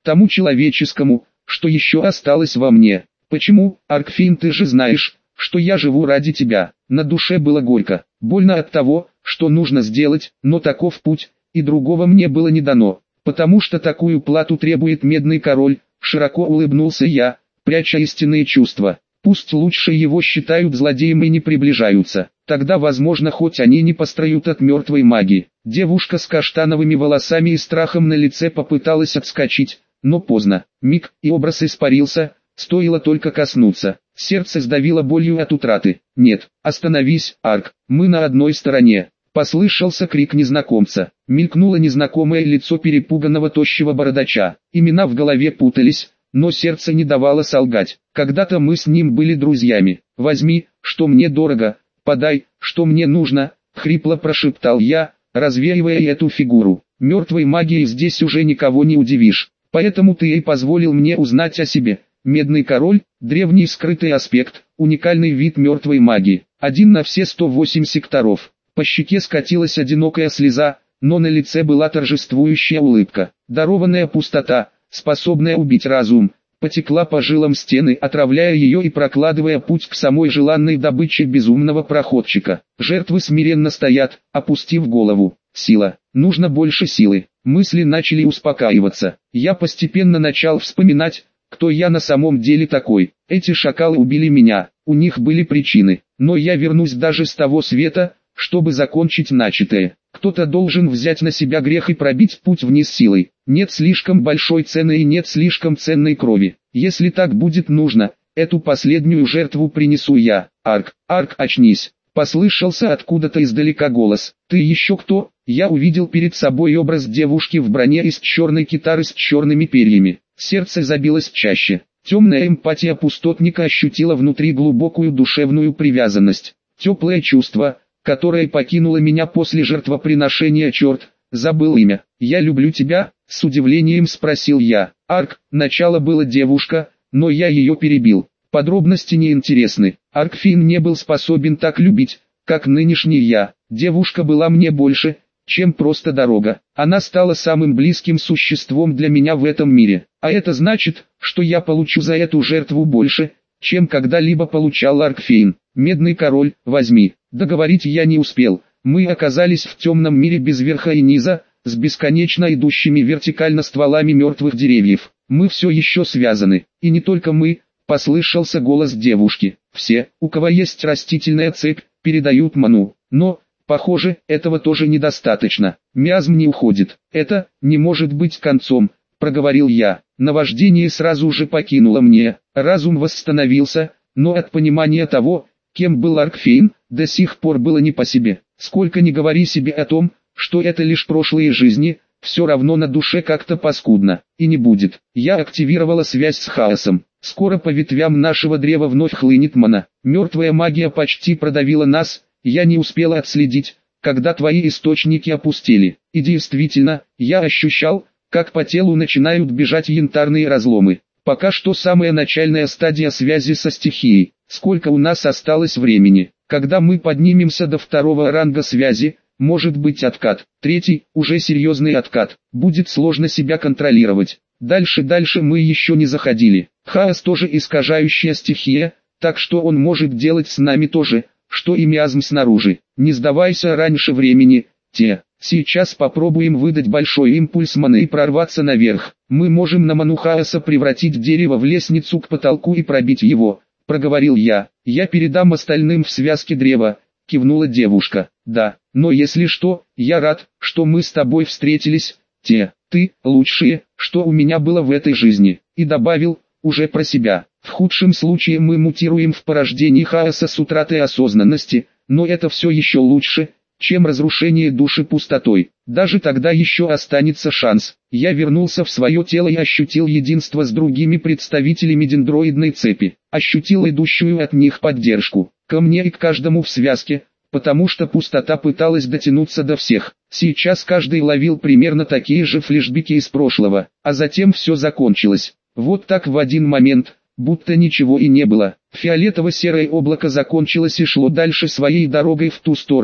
Speaker 1: тому человеческому, что еще осталось во мне. Почему, Аркфейн, ты же знаешь, что я живу ради тебя. На душе было горько, больно от того, что нужно сделать, но таков путь, и другого мне было не дано, потому что такую плату требует Медный Король. Широко улыбнулся я, пряча истинные чувства. Пусть лучше его считают злодеем и не приближаются, тогда возможно хоть они не пострадают от мертвой магии. Девушка с каштановыми волосами и страхом на лице попыталась отскочить, но поздно. Миг, и образ испарился, стоило только коснуться. Сердце сдавило болью от утраты. «Нет, остановись, Арк, мы на одной стороне». Послышался крик незнакомца. Мелькнуло незнакомое лицо перепуганного тощего бородача. Имена в голове путались, но сердце не давало солгать. Когда-то мы с ним были друзьями. «Возьми, что мне дорого, подай, что мне нужно», — хрипло прошептал я, развеивая эту фигуру. «Мертвой магией здесь уже никого не удивишь, поэтому ты и позволил мне узнать о себе». Медный Король – древний скрытый аспект, уникальный вид мертвой магии, один на все сто восемь секторов. По щеке скатилась одинокая слеза, но на лице была торжествующая улыбка. Дарованная пустота, способная убить разум, потекла по жилам стены, отравляя ее и прокладывая путь к самой желанной добыче безумного проходчика. Жертвы смиренно стоят, опустив голову. Сила. Нужно больше силы. Мысли начали успокаиваться. Я постепенно начал вспоминать, кто я на самом деле такой. Эти шакалы убили меня, у них были причины, но я вернусь даже с того света, чтобы закончить начатое. Кто-то должен взять на себя грех и пробить путь вниз силой. Нет слишком большой цены и нет слишком ценной крови. Если так будет нужно, эту последнюю жертву принесу я. Арк, Арк, очнись. Послышался откуда-то издалека голос. Ты еще кто? Я увидел перед собой образ девушки в броне из черной китары с черными перьями. Сердце забилось чаще. Темная эмпатия пустотника ощутила внутри глубокую душевную привязанность. Теплое чувство, которое покинуло меня после жертвоприношения. Черт, забыл имя. «Я люблю тебя?» — с удивлением спросил я. Арк, начало было девушка, но я ее перебил. Подробности не интересны. Аркфейн не был способен так любить, как нынешний я. Девушка была мне больше, чем просто дорога. Она стала самым близким существом для меня в этом мире. А это значит, что я получу за эту жертву больше, чем когда-либо получал Аркфейн. Медный Король, возьми. Договорить я не успел. Мы оказались в темном мире без верха и низа, с бесконечно идущими вертикально стволами мертвых деревьев. Мы все еще связаны. И не только мы, послышался голос девушки. Все, у кого есть растительная цепь, передают ману. Но, похоже, этого тоже недостаточно. Миазм не уходит. Это не может быть концом, проговорил я. Наваждение сразу же покинуло мне. Разум восстановился, но от понимания того, кем был Аркфейн, до сих пор было не по себе. Сколько ни говори себе о том, что это лишь прошлые жизни, все равно на душе как-то паскудно. И не будет. Я активировала связь с хаосом. Скоро по ветвям нашего древа вновь хлынет мана. Мертвая магия почти продавила нас. Я не успела отследить, когда твои источники опустели. И действительно, я ощущал, как по телу начинают бежать янтарные разломы. Пока что самая начальная стадия связи со стихией. Сколько у нас осталось времени? Когда мы поднимемся до второго ранга связи, может быть откат. Третий, уже серьезный откат. Будет сложно себя контролировать. Дальше-дальше мы еще не заходили. Хаос тоже искажающая стихия, так что он может делать с нами то же, что и миазм снаружи. Не сдавайся раньше времени, те. Сейчас попробуем выдать большой импульс маны и прорваться наверх. Мы можем на ману хаоса превратить дерево в лестницу к потолку и пробить его, проговорил я. Я передам остальным в связке древа, кивнула девушка. Да, но если что, я рад, что мы с тобой встретились, те. Ты, лучшее, что у меня было в этой жизни. И добавил, уже про себя. В худшем случае мы мутируем в порождении хаоса с утратой осознанности, но это все еще лучше, чем разрушение души пустотой. Даже тогда еще останется шанс. Я вернулся в свое тело и ощутил единство с другими представителями дендроидной цепи. Ощутил идущую от них поддержку. Ко мне и к каждому в связке, потому что пустота пыталась дотянуться до всех. Сейчас каждый ловил примерно такие же флешбеки из прошлого, а затем все закончилось. Вот так в один момент, будто ничего и не было. Фиолетово-серое облако закончилось и шло дальше своей дорогой в ту сторону,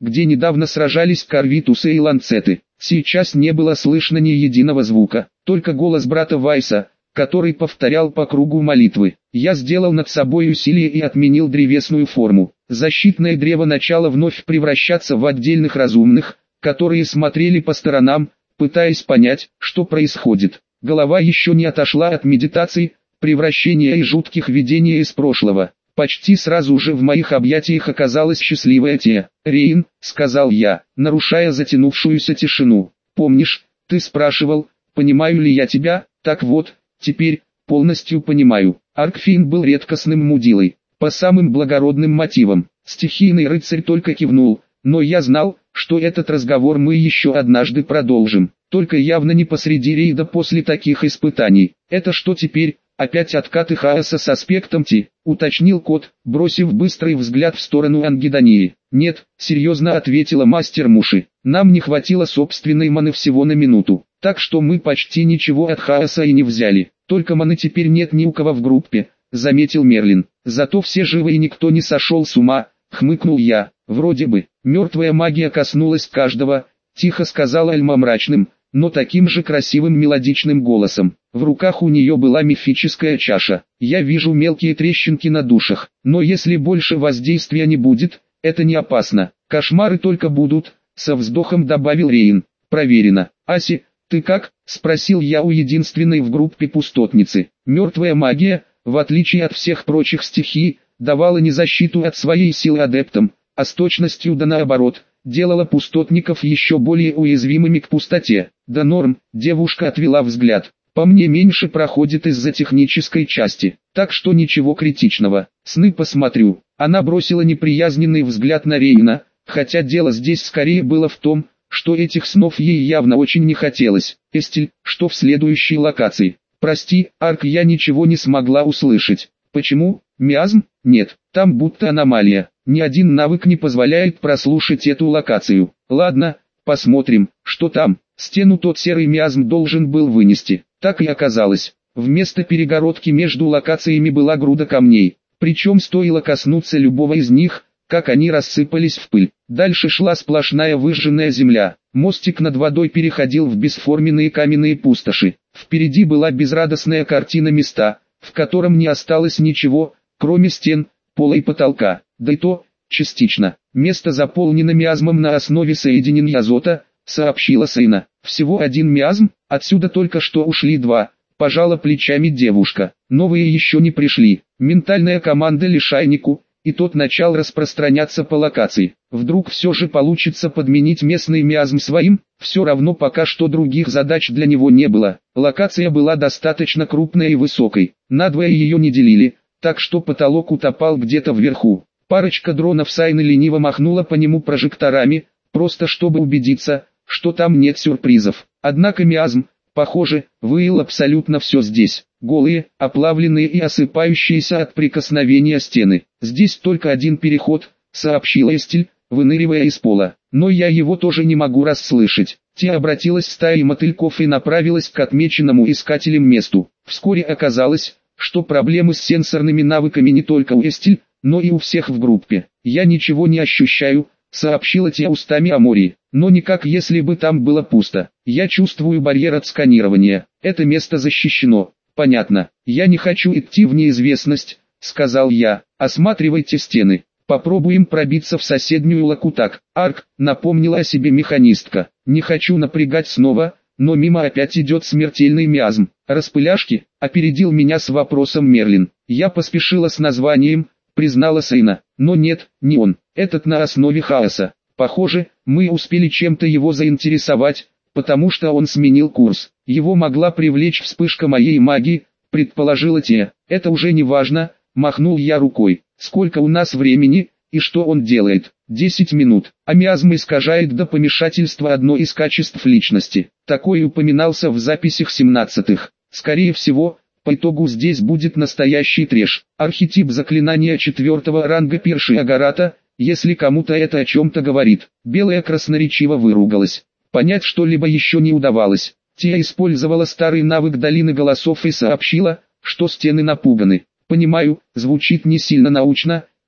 Speaker 1: где недавно сражались Корвитусы и Ланцеты. Сейчас не было слышно ни единого звука, только голос брата Вайса, который повторял по кругу молитвы. Я сделал над собой усилие и отменил древесную форму. Защитное древо начало вновь превращаться в отдельных разумных, которые смотрели по сторонам, пытаясь понять, что происходит. Голова еще не отошла от медитаций, превращения и жутких видений из прошлого. Почти сразу же в моих объятиях оказалась счастливая Тея. «Рейн», — сказал я, нарушая затянувшуюся тишину. «Помнишь, ты спрашивал, понимаю ли я тебя? Так вот, теперь, полностью понимаю». Аркфин был редкостным мудилой, по самым благородным мотивам. Стихийный рыцарь только кивнул, но я знал, что этот разговор мы еще однажды продолжим. Только явно не посреди рейда после таких испытаний. «Это что теперь? Опять откаты хаоса с аспектом Ти», — уточнил кот, бросив быстрый взгляд в сторону Ангидонии. «Нет», — серьезно ответила мастер Муши, — «нам не хватило собственной маны всего на минуту, так что мы почти ничего от хаоса и не взяли. Только маны теперь нет ни у кого в группе», — заметил Мерлин. «Зато все живы и никто не сошел с ума», — хмыкнул я. «Вроде бы, мертвая магия коснулась каждого», — тихо сказала Эльма мрачным, но таким же красивым мелодичным голосом. В руках у нее была мифическая чаша. «Я вижу мелкие трещинки на душах, но если больше воздействия не будет, это не опасно. Кошмары только будут», — со вздохом добавил Рейн. «Проверено». «Аси, ты как?» — спросил я у единственной в группе пустотницы. Мертвая магия, в отличие от всех прочих стихий, давала не защиту от своей силы адептам, а с точностью да наоборот, делала пустотников еще более уязвимыми к пустоте. «Да норм», — девушка отвела взгляд. «По мне меньше проходит из-за технической части, так что ничего критичного. Сны посмотрю». Она бросила неприязненный взгляд на Рейна, хотя дело здесь скорее было в том, что этих снов ей явно очень не хотелось. «Эстель, что в следующей локации?» «Прости, Арк, я ничего не смогла услышать». «Почему? Миазм? Нет, там будто аномалия. Ни один навык не позволяет прослушать эту локацию». «Ладно, посмотрим, что там». Стену тот серый миазм должен был вынести. Так и оказалось. Вместо перегородки между локациями была груда камней. Причем стоило коснуться любого из них, как они рассыпались в пыль. Дальше шла сплошная выжженная земля. Мостик над водой переходил в бесформенные каменные пустоши. Впереди была безрадостная картина места, в котором не осталось ничего, кроме стен, пола и потолка. Да и то, частично. Место заполнено миазмом на основе соединения азота, сообщила Сейна. «Всего один миазм, отсюда только что ушли два», — пожала плечами девушка. «Новые еще не пришли». Ментальная команда лишайнику, и тот начал распространяться по локации. Вдруг все же получится подменить местный миазм своим? Все равно пока что других задач для него не было. Локация была достаточно крупной и высокой. Надвое ее не делили, так что потолок утопал где-то вверху. Парочка дронов Сайны лениво махнула по нему прожекторами, просто чтобы убедиться, что там нет сюрпризов. Однако миазм, похоже, выил абсолютно все здесь. Голые, оплавленные и осыпающиеся от прикосновения стены. «Здесь только один переход», — сообщила Эстель, выныривая из пола. «Но я его тоже не могу расслышать». Те обратилась стаей мотыльков и направилась к отмеченному искателем месту. Вскоре оказалось, что проблемы с сенсорными навыками не только у Эстель, но и у всех в группе. «Я ничего не ощущаю», — сообщила Тея устами Амории. «Но не как если бы там было пусто. Я чувствую барьер от сканирования. Это место защищено». «Понятно. Я не хочу идти в неизвестность», — сказал я. «Осматривайте стены. Попробуем пробиться в соседнюю лакутак». «Арк», — напомнила о себе механистка. «Не хочу напрягать снова, но мимо опять идет смертельный миазм». «Распыляшки?» — опередил меня с вопросом Мерлин. Я поспешила с названием, признала Сейна. «Но нет, не он. Этот на основе хаоса. Похоже, мы успели чем-то его заинтересовать, потому что он сменил курс. Его могла привлечь вспышка моей магии», — предположила Тея. «Это уже не важно», — махнул я рукой. «Сколько у нас времени, и что он делает?» «Десять минут». А миазм искажает до помешательства одно из качеств личности. Такой упоминался в записях семнадцатых. Скорее всего, по итогу здесь будет настоящий трэш. Архетип заклинания четвертого ранга Перши Агарата, если кому-то это о чем-то говорит. Белая красноречиво выругалась. Понять что-либо еще не удавалось. Тея использовала старый навык долины голосов и сообщила, что стены напуганы. «Понимаю, звучит не сильно научно»,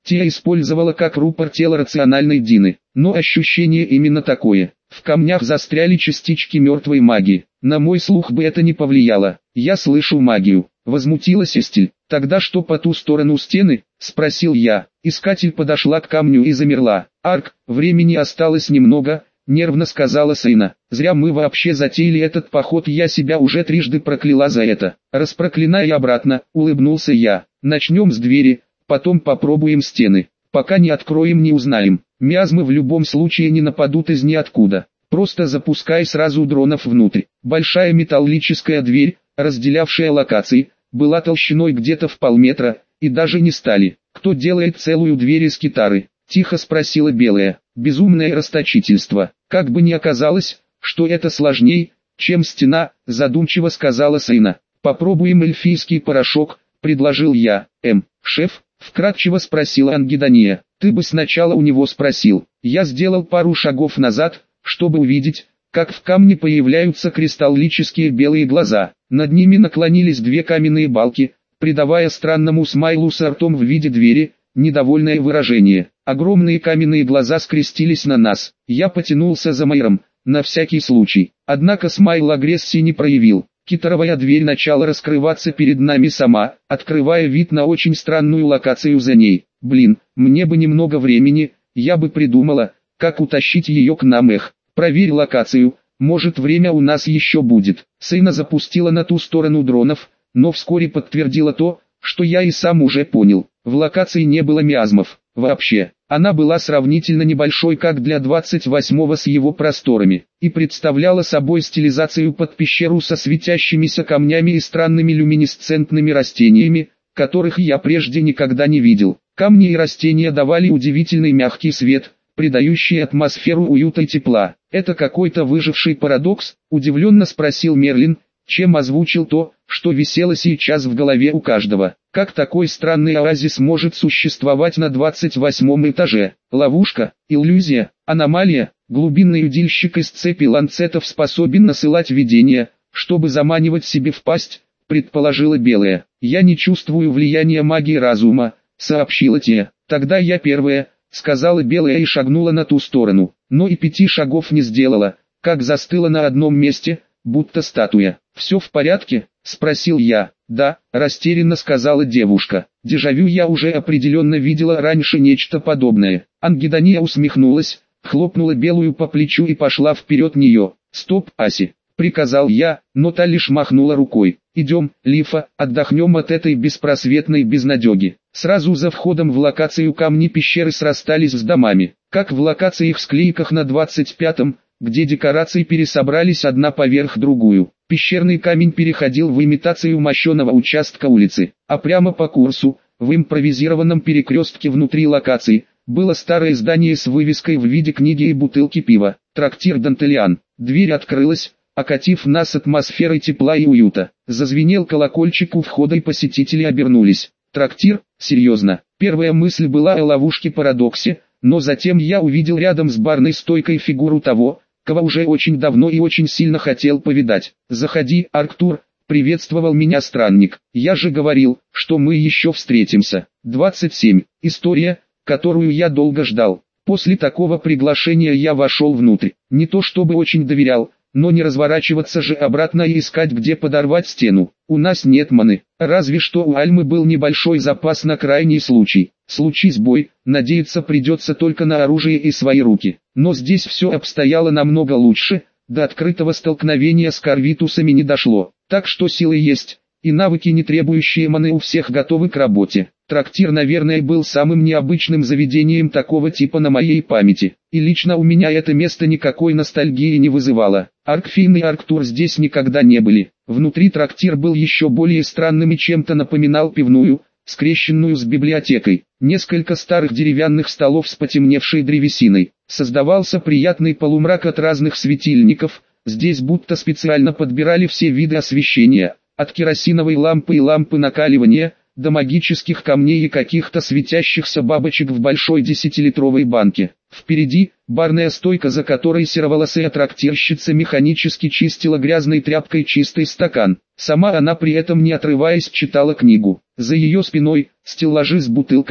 Speaker 1: Тия использовала как рупор тело рациональной Дины, но ощущение именно такое. В камнях застряли частички мертвой магии. На мой слух бы это не повлияло. Я слышу магию. Возмутилась Эстель. Тогда что по ту сторону стены? Спросил я. Искатель подошла к камню и замерла. Арк, времени осталось немного, нервно сказала Сейна. Зря мы вообще затеяли этот поход, я себя уже трижды прокляла за это. Распроклинай обратно, улыбнулся я. Начнем с двери, потом попробуем стены. Пока не откроем, не узнаем. Миазмы в любом случае не нападут из ниоткуда. Просто запускай сразу дронов внутрь. Большая металлическая дверь, разделявшая локации, была толщиной где-то в полметра, и даже не стали. Кто делает целую дверь из китары? Тихо спросила Белая. Безумное расточительство. Как бы ни оказалось, что это сложней, чем стена, задумчиво сказала Сейна. Попробуем эльфийский порошок, предложил я. Эм, шеф? Вкратчиво спросила Ангидания. Ты бы сначала у него спросил. Я сделал пару шагов назад, чтобы увидеть, как в камне появляются кристаллические белые глаза. Над ними наклонились две каменные балки, придавая странному смайлу с ртом в виде двери, недовольное выражение. Огромные каменные глаза скрестились на нас. Я потянулся за Майером, на всякий случай. Однако смайл агрессии не проявил. Китаровая дверь начала раскрываться перед нами сама, открывая вид на очень странную локацию за ней. Блин, мне бы немного времени, я бы придумала, как утащить ее к нам. Эх, проверь локацию, может время у нас еще будет. Сейна запустила на ту сторону дронов, но вскоре подтвердила то, что я и сам уже понял. В локации не было миазмов. Вообще, она была сравнительно небольшой как для двадцать восьмого с его просторами, и представляла собой стилизацию под пещеру со светящимися камнями и странными люминесцентными растениями, которых я прежде никогда не видел. Камни и растения давали удивительный мягкий свет, придающий атмосферу уюта и тепла. «Это какой-то выживший парадокс?» – удивленно спросил Мерлин, чем озвучил то, что висело сейчас в голове у каждого. Как такой странный оазис может существовать на двадцать восьмом этаже? Ловушка, иллюзия, аномалия? Глубинный удильщик из цепи ланцетов способен насылать видения, чтобы заманивать себе в пасть, предположила Белая. Я не чувствую влияния магии разума, сообщила Тия. Тогда я первая, сказала Белая и шагнула на ту сторону, но и пяти шагов не сделала, как застыла на одном месте, будто статуя. «Все в порядке?» – спросил я. «Да», – растерянно сказала девушка. «Дежавю, я уже определенно видела раньше нечто подобное». Ангидания усмехнулась, хлопнула Белую по плечу и пошла вперед нее. «Стоп, Аси!» – приказал я, но та лишь махнула рукой. «Идем, Лифа, отдохнем от этой беспросветной безнадеги». Сразу за входом в локацию камни пещеры срастались с домами, как в локациях-склейках на двадцать пятом, где декорации пересобрались одна поверх другую. Пещерный камень переходил в имитацию мощеного участка улицы, а прямо по курсу, в импровизированном перекрестке внутри локации, было старое здание с вывеской в виде книги и бутылки пива, трактир Дантелиан. Дверь открылась, окатив нас атмосферой тепла и уюта. Зазвенел колокольчик у входа и посетители обернулись. Трактир? Серьезно. Первая мысль была о ловушке-парадоксе, но затем я увидел рядом с барной стойкой фигуру того, кого уже очень давно и очень сильно хотел повидать. «Заходи, Арктур», — приветствовал меня странник. «Я же говорил, что мы еще встретимся». двадцать семь. История, которую я долго ждал. После такого приглашения я вошел внутрь. Не то чтобы очень доверял, но не разворачиваться же обратно и искать, где подорвать стену. У нас нет маны, разве что у Альмы был небольшой запас на крайний случай. Случись бой, надеяться придется только на оружие и свои руки. Но здесь все обстояло намного лучше, до открытого столкновения с Карвитусами не дошло. Так что силы есть, и навыки, не требующие маны, у всех готовы к работе. Трактир, наверное, был самым необычным заведением такого типа на моей памяти. И лично у меня это место никакой ностальгии не вызывало. Аркфин и Арктур здесь никогда не были. Внутри трактир был еще более странным и чем-то напоминал пивную, скрещенную с библиотекой. Несколько старых деревянных столов с потемневшей древесиной. Создавался приятный полумрак от разных светильников. Здесь будто специально подбирали все виды освещения, от керосиновой лампы и лампы накаливания, до магических камней и каких-то светящихся бабочек в большой десятилитровой банке. Впереди, барная стойка, за которой сероволосая трактирщица механически чистила грязной тряпкой чистый стакан. Сама она при этом, не отрываясь, читала книгу. За ее спиной, стеллажи с бутылками,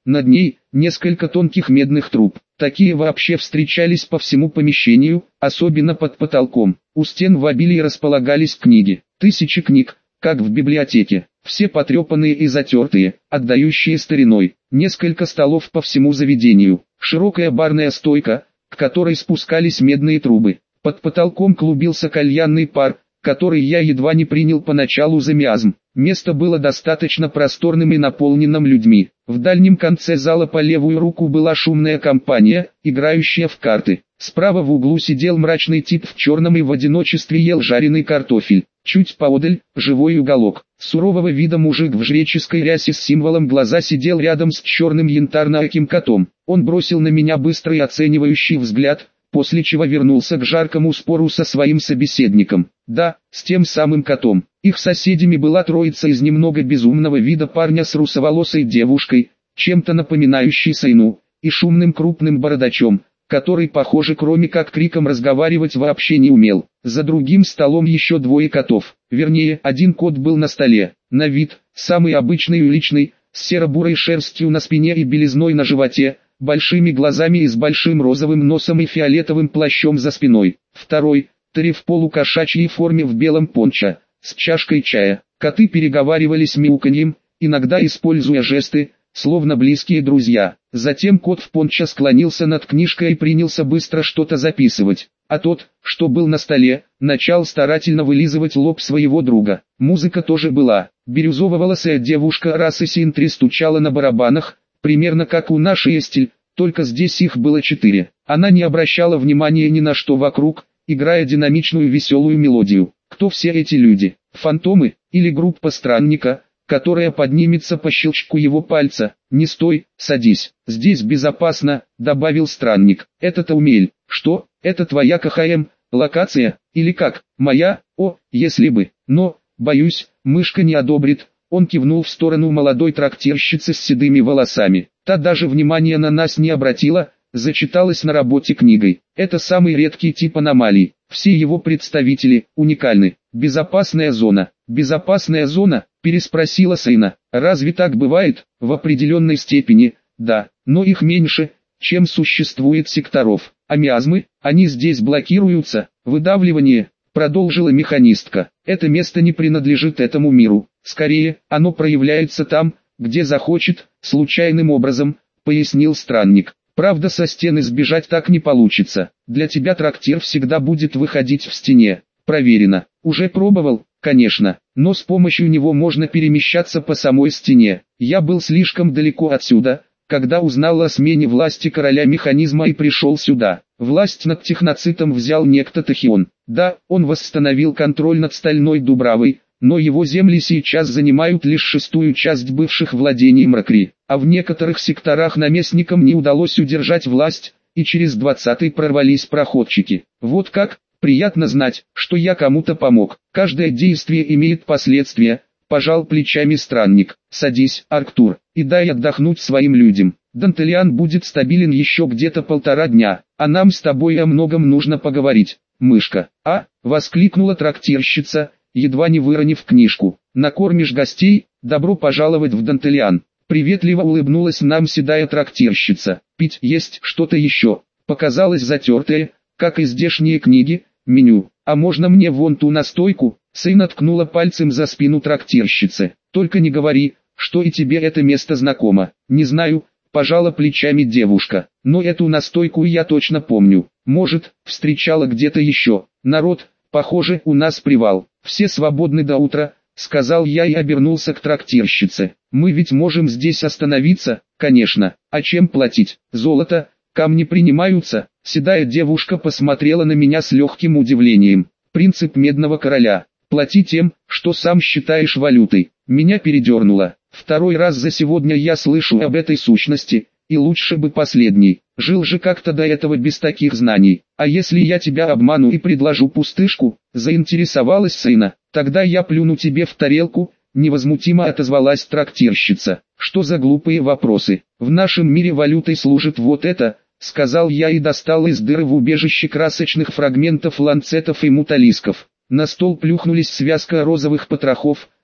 Speaker 1: над ней несколько тонких медных труб. Такие вообще встречались по всему помещению, особенно под потолком. У стен в обилии располагались книги. Тысячи книг, как в библиотеке. Все потрепанные и затертые, отдающие стариной. Несколько столов по всему заведению. Широкая барная стойка, к которой спускались медные трубы. Под потолком клубился кальянный пар, который я едва не принял поначалу за миазм. Место было достаточно просторным и наполненным людьми. В дальнем конце зала по левую руку была шумная компания, играющая в карты. Справа в углу сидел мрачный тип в черном и в одиночестве ел жареный картофель. Чуть поодаль, живой уголок. Сурового вида мужик в жреческой рясе с символом глаза сидел рядом с черным янтарно-аким котом. Он бросил на меня быстрый оценивающий взгляд, после чего вернулся к жаркому спору со своим собеседником. Да, с тем самым котом. Их соседями была троица из немного безумного вида парня с русоволосой девушкой, чем-то напоминающей Сайну, и шумным крупным бородачом, который, похоже, кроме как криком разговаривать вообще не умел. За другим столом еще двое котов, вернее, один кот был на столе, на вид, самый обычный и уличный, с серо-бурой шерстью на спине и белизной на животе, большими глазами и с большим розовым носом и фиолетовым плащом за спиной. Второй, Терри в полукошачьей форме в белом пончо, с чашкой чая. Коты переговаривались мяуканьем, иногда используя жесты, словно близкие друзья. Затем кот в пончо склонился над книжкой и принялся быстро что-то записывать. А тот, что был на столе, начал старательно вылизывать лоб своего друга. Музыка тоже была. Бирюзово-волосая девушка расы Синтри стучала на барабанах, примерно как у нашей Эстель, только здесь их было четыре. Она не обращала внимания ни на что вокруг, играя динамичную веселую мелодию. Кто все эти люди? Фантомы или группа странника, которая поднимется по щелчку его пальца? Не стой, садись. Здесь безопасно, добавил странник. Это-то умель. Что? Это твоя КХМ, локация, или как? Моя? О, если бы. Но, боюсь, мышка не одобрит. Он кивнул в сторону молодой трактирщицы с седыми волосами. Та даже внимания на нас не обратила, зачиталась на работе книгой. Это самый редкий тип аномалий. Все его представители уникальны. Безопасная зона. Безопасная зона? Переспросила Сайна. Разве так бывает? В определенной степени, да, но их меньше, чем существует секторов. А миазмы, они здесь блокируются. Выдавливание, продолжила механистка. Это место не принадлежит этому миру. Скорее, оно проявляется там, где захочет, случайным образом, пояснил странник. Правда, со стены сбежать так не получится. Для тебя трактир всегда будет выходить в стене. Проверено. Уже пробовал, конечно, но с помощью него можно перемещаться по самой стене. Я был слишком далеко отсюда, когда узнал о смене власти короля механизма и пришел сюда. Власть над техноцитом взял некто Тахион. Да, он восстановил контроль над Стальной Дубравой, но его земли сейчас занимают лишь шестую часть бывших владений Мракри, а в некоторых секторах наместникам не удалось удержать власть, и через двадцатый прорвались проходчики. Вот как, приятно знать, что я кому-то помог. Каждое действие имеет последствия, пожал плечами странник. Садись, Арктур, и дай отдохнуть своим людям. Дантелиан будет стабилен еще где-то полтора дня, а нам с тобой о многом нужно поговорить, мышка. А, воскликнула трактирщица, едва не выронив книжку. Накормишь гостей, добро пожаловать в Дантелиан. Приветливо улыбнулась нам седая трактирщица. Пить есть что-то еще. Показалось затертое, как и здешние книги, меню. А можно мне вон ту настойку? Сын ткнула пальцем за спину трактирщицы. Только не говори, что и тебе это место знакомо. Не знаю, пожала плечами девушка. Но эту настойку я точно помню. Может, встречала где-то еще. Народ, похоже, у нас привал. Все свободны до утра, сказал я и обернулся к трактирщице. Мы ведь можем здесь остановиться, конечно. А чем платить? Золото, камни принимаются. Седая девушка посмотрела на меня с легким удивлением. Принцип Медного Короля. Плати тем, что сам считаешь валютой. Меня передернуло. Второй раз за сегодня я слышу об этой сущности, и лучше бы последний. Жил же как-то до этого без таких знаний. А если я тебя обману и предложу пустышку, заинтересовалась Сайна, тогда я плюну тебе в тарелку, невозмутимо отозвалась трактирщица. Что за глупые вопросы? В нашем мире валютой служит вот это, сказал я и достал из дыры в убежище красочных фрагментов ланцетов и муталисков. На стол плюхнулись связка розовых потрохов,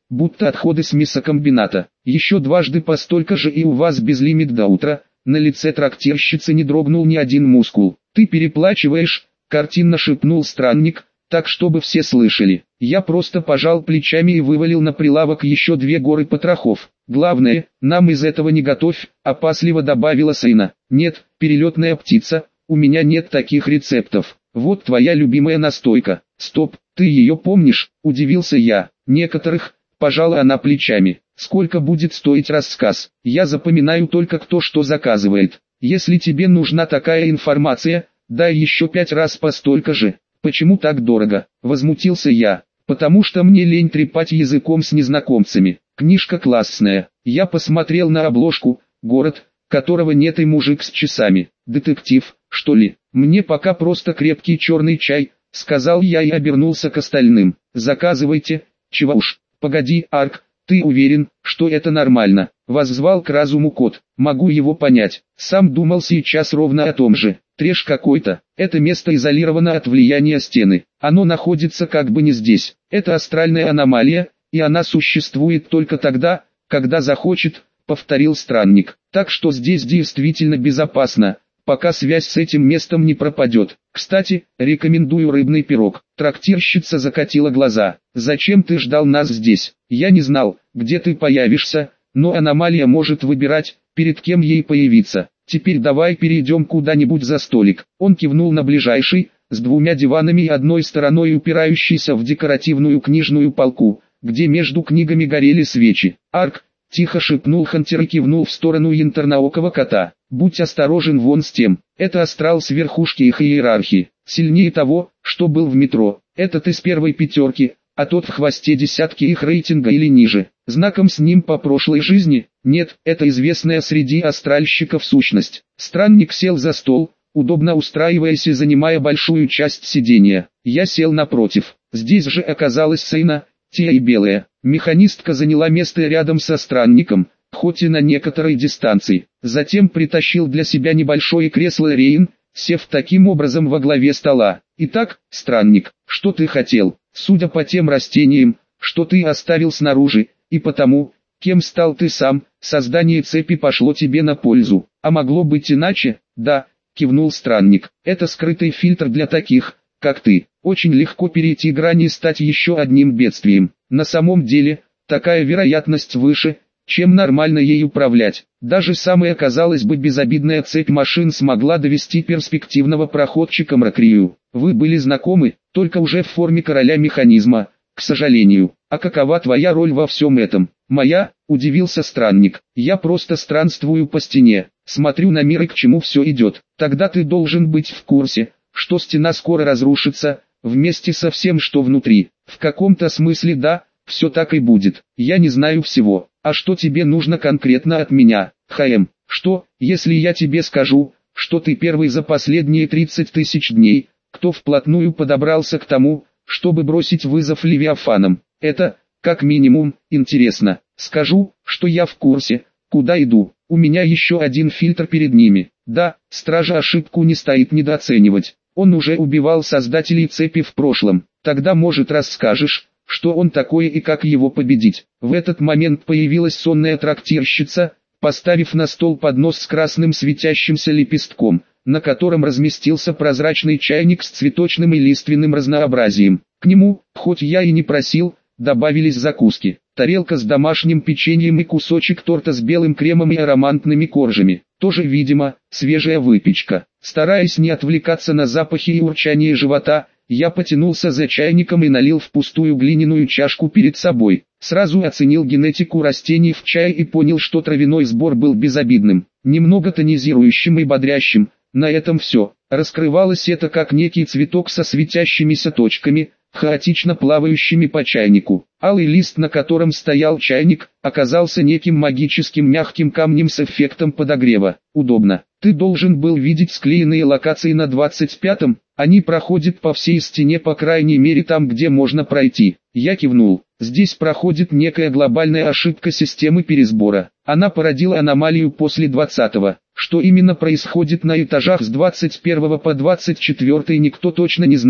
Speaker 1: будто отходы с мясокомбината. Еще дважды по столько же и у вас безлимит до утра. На лице трактирщицы не дрогнул ни один мускул. Ты переплачиваешь, картинно шепнул странник, так чтобы все слышали. Я просто пожал плечами и вывалил на прилавок еще две горы потрохов. Главное, нам из этого не готовь, опасливо добавила сына. Нет, перелетная птица, у меня нет таких рецептов. Вот твоя любимая настойка. Стоп, ты ее помнишь? Удивился я. Некоторых, пожала она плечами. Сколько будет стоить рассказ? Я запоминаю только кто что заказывает. Если тебе нужна такая информация, дай еще пять раз по столько же. Почему так дорого? Возмутился я. Потому что мне лень трепать языком с незнакомцами. Книжка классная. Я посмотрел на обложку. Город, которого нет, и мужик с часами. Детектив, что ли? Мне пока просто крепкий черный чай, сказал я и обернулся к остальным. Заказывайте. Чего уж. Погоди, Арк, ты уверен, что это нормально? Воззвал к разуму кот. Могу его понять. Сам думал сейчас ровно о том же. Треш какой-то. Это место изолировано от влияния стены. Оно находится как бы не здесь. Это астральная аномалия, и она существует только тогда, когда захочет, повторил странник. Так что здесь действительно безопасно, пока связь с этим местом не пропадет. Кстати, рекомендую рыбный пирог. Трактирщица закатила глаза. Зачем ты ждал нас здесь? Я не знал, где ты появишься, но аномалия может выбирать, перед кем ей появиться. Теперь давай перейдем куда-нибудь за столик. Он кивнул на ближайший, с двумя диванами и одной стороной упирающийся в декоративную книжную полку, где между книгами горели свечи. Арк, тихо шепнул Хантер и кивнул в сторону янтарноокого кота. Будь осторожен вон с тем, это астрал с верхушки их иерархии, сильнее того, что был в метро. Этот из первой пятерки, а тот в хвосте десятки их рейтинга или ниже. Знаком с ним по прошлой жизни? Нет, это известная среди астральщиков сущность. Странник сел за стол, удобно устраиваясь и занимая большую часть сидения. Я сел напротив. Здесь же оказалась Сейна, Тия и Белая. Механистка заняла место рядом со странником, хоть и на некоторой дистанции. Затем притащил для себя небольшое кресло Рейн, сев таким образом во главе стола. Итак, странник, что ты хотел? Судя по тем растениям, что ты оставил снаружи, и потому, кем стал ты сам, создание цепи пошло тебе на пользу. А могло быть иначе? Да, кивнул странник. Это скрытый фильтр для таких, как ты. Очень легко перейти грани и стать еще одним бедствием. На самом деле, такая вероятность выше, чем нормально ей управлять. Даже самая, казалось бы, безобидная цепь машин смогла довести перспективного проходчика Мракрию. Вы были знакомы, только уже в форме короля механизма, к сожалению. А какова твоя роль во всем этом? Моя, удивился странник. Я просто странствую по стене, смотрю на мир и к чему все идет. Тогда ты должен быть в курсе, что стена скоро разрушится, вместе со всем, что внутри. В каком-то смысле да, все так и будет. Я не знаю всего. А что тебе нужно конкретно от меня, Хаэм? Что, если я тебе скажу, что ты первый за последние тридцать тысяч дней, кто вплотную подобрался к тому, чтобы бросить вызов Левиафанам? Это, как минимум, интересно. Скажу, что я в курсе, куда иду. У меня еще один фильтр перед ними. Да, стража ошибку не стоит недооценивать. Он уже убивал создателей цепи в прошлом. Тогда, может, расскажешь, что он такое и как его победить. В этот момент появилась сонная трактирщица, поставив на стол поднос с красным светящимся лепестком, на котором разместился прозрачный чайник с цветочным и лиственным разнообразием. К нему, хоть я и не просил, добавились закуски. Тарелка с домашним печеньем и кусочек торта с белым кремом и ароматными коржами. Тоже, видимо, свежая выпечка. Стараясь не отвлекаться на запахи и урчание живота, я потянулся за чайником и налил в пустую глиняную чашку перед собой. Сразу оценил генетику растений в чае и понял, что травяной сбор был безобидным, немного тонизирующим и бодрящим. На этом все. Раскрывалось это как некий цветок со светящимися точками, хаотично плавающими по чайнику. Алый лист, на котором стоял чайник, оказался неким магическим мягким камнем с эффектом подогрева. Удобно. Ты должен был видеть склеенные локации на двадцать пятом, они проходят по всей стене, по крайней мере там, где можно пройти. Я кивнул. Здесь проходит некая глобальная ошибка системы пересбора. Она породила аномалию после двадцатого. Что именно происходит на этажах с двадцать первого по двадцать четвёртый, никто точно не знает,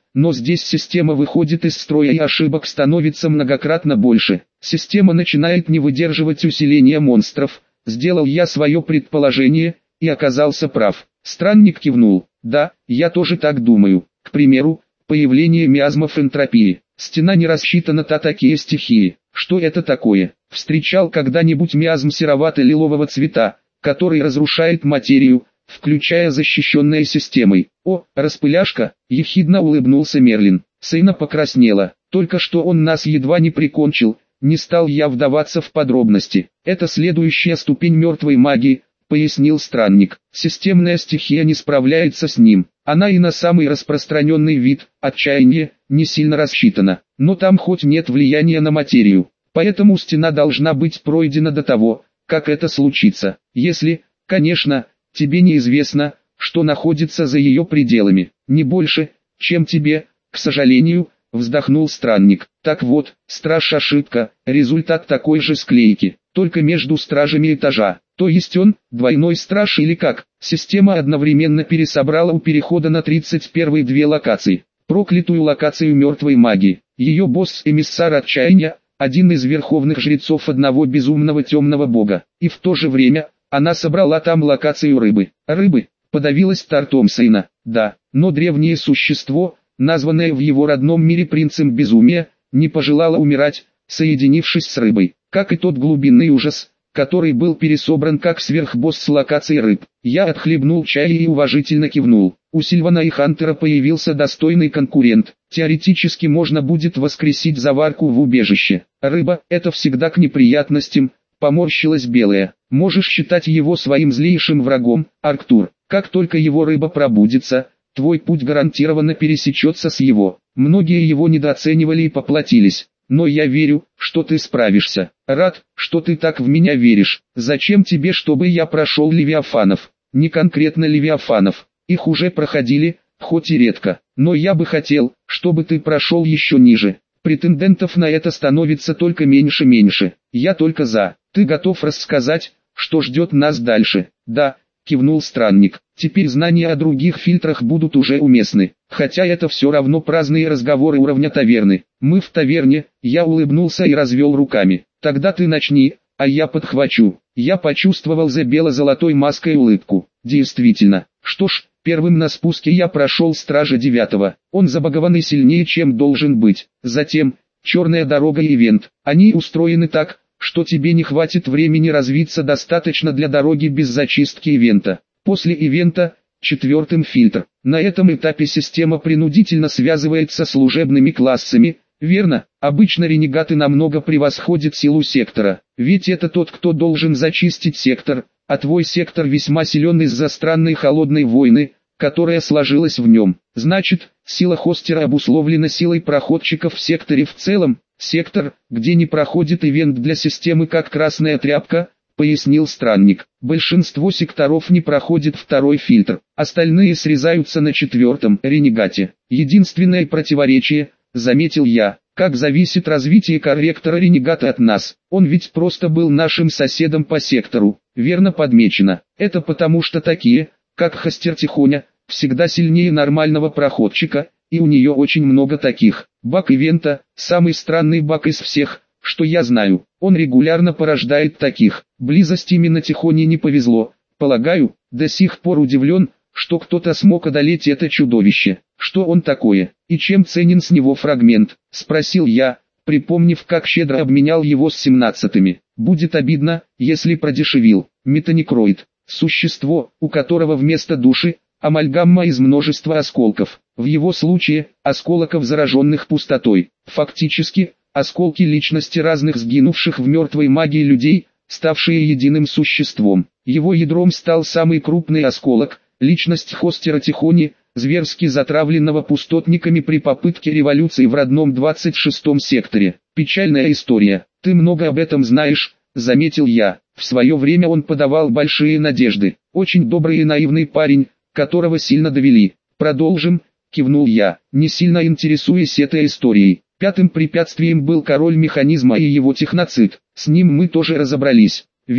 Speaker 1: но здесь система выходит из строя и ошибок становится многократно больше. Система начинает не выдерживать усиления монстров. Сделал я свое предположение, и оказался прав. Странник кивнул. Да, я тоже так думаю. К примеру, появление миазмов энтропии. Стена не рассчитана на такие стихии. Что это такое? Встречал когда-нибудь миазм серовато-лилового цвета, который разрушает материю, включая защищенные системой? О, распыляшка, ехидно улыбнулся Мерлин. Сейна покраснела. Только что он нас едва не прикончил. Не стал я вдаваться в подробности. Это следующая ступень мертвой магии, пояснил странник. Системная стихия не справляется с ним. Она и на самый распространенный вид, отчаяние, не сильно рассчитана. Но там хоть нет влияния на материю. Поэтому стена должна быть пройдена до того, как это случится. Если, конечно, тебе неизвестно, что находится за ее пределами. Не больше, чем тебе, к сожалению, вздохнул странник. Так вот, страж ошибка, результат такой же склейки, только между стражами этажа. То есть он, двойной страж или как? Система одновременно пересобрала у перехода на тридцать первый две локации. Проклятую локацию мертвой магии. Ее босс-эмиссар отчаяния, один из верховных жрецов одного безумного темного бога. И в то же время, она собрала там локацию рыбы. Рыбы, подавилась Тартомсейна. Да, но древнее существо, названное в его родном мире принцем безумия, не пожелало умирать, соединившись с рыбой. Как и тот глубинный ужас, который был пересобран как сверхбосс с локацией рыб. Я отхлебнул чай и уважительно кивнул. У Сильвана и Хантера появился достойный конкурент. Теоретически можно будет воскресить заварку в убежище. Рыба – это всегда к неприятностям, поморщилась Белая. Можешь считать его своим злейшим врагом, Арктур. Как только его рыба пробудится, твой путь гарантированно пересечется с его. Многие его недооценивали и поплатились. Но я верю, что ты справишься. Рад, что ты так в меня веришь. Зачем тебе, чтобы я прошел Левиафанов? Не конкретно Левиафанов. Их уже проходили, хоть и редко. Но я бы хотел, чтобы ты прошел еще ниже. Претендентов на это становится только меньше-меньше. Я только за. Ты готов рассказать, что ждет нас дальше? Да, кивнул странник. Теперь знания о других фильтрах будут уже уместны. Хотя это все равно праздные разговоры уровня таверны. Мы в таверне, я улыбнулся и развел руками. Тогда ты начни, а я подхвачу. Я почувствовал за бело-золотой маской улыбку. Действительно. Что ж, первым на спуске я прошел Стража Девятого. Он забагованный сильнее, чем должен быть. Затем, Черная дорога и ивент. Они устроены так, что тебе не хватит времени развиться достаточно для дороги без зачистки ивента. После ивента, четвертым фильтр. На этом этапе система принудительно связывается с служебными классами, верно? Обычно ренегаты намного превосходят силу сектора, ведь это тот, кто должен зачистить сектор, а твой сектор весьма силен из-за странной холодной войны, которая сложилась в нем. Значит, сила хостера обусловлена силой проходчиков в секторе в целом. Сектор, где не проходит ивент для системы как красная тряпка, пояснил странник. Большинство секторов не проходит второй фильтр, остальные срезаются на четвертом ренегате. Единственное противоречие, заметил я, как зависит развитие корректора ренегата от нас. Он ведь просто был нашим соседом по сектору, верно подмечено. Это потому что такие, как Хостер Тихоня, всегда сильнее нормального проходчика, и у нее очень много таких. Баг ивента – самый странный баг из всех, что я знаю. Он регулярно порождает таких. Близость именно Тихоне не повезло. Полагаю, до сих пор удивлен, что кто-то смог одолеть это чудовище. Что он такое, и чем ценен с него фрагмент? Спросил я, припомнив, как щедро обменял его с семнадцатыми. Будет обидно, если продешевил. Метанекроид. Существо, у которого вместо души – амальгамма из множества осколков. В его случае – осколков, зараженных пустотой. Фактически, осколки личности разных сгинувших в мертвой магии людей, ставшие единым существом. Его ядром стал самый крупный осколок – личность Хостера Тихони, зверски затравленного пустотниками при попытке революции в родном двадцать шестом секторе. Печальная история. Ты много об этом знаешь, заметил я. В свое время он подавал большие надежды. Очень добрый и наивный парень, которого сильно довели. Продолжим, кивнул я, не сильно интересуясь этой историей. Пятым препятствием был король механизма и его техноцид. С ним мы тоже разобрались. Вижу,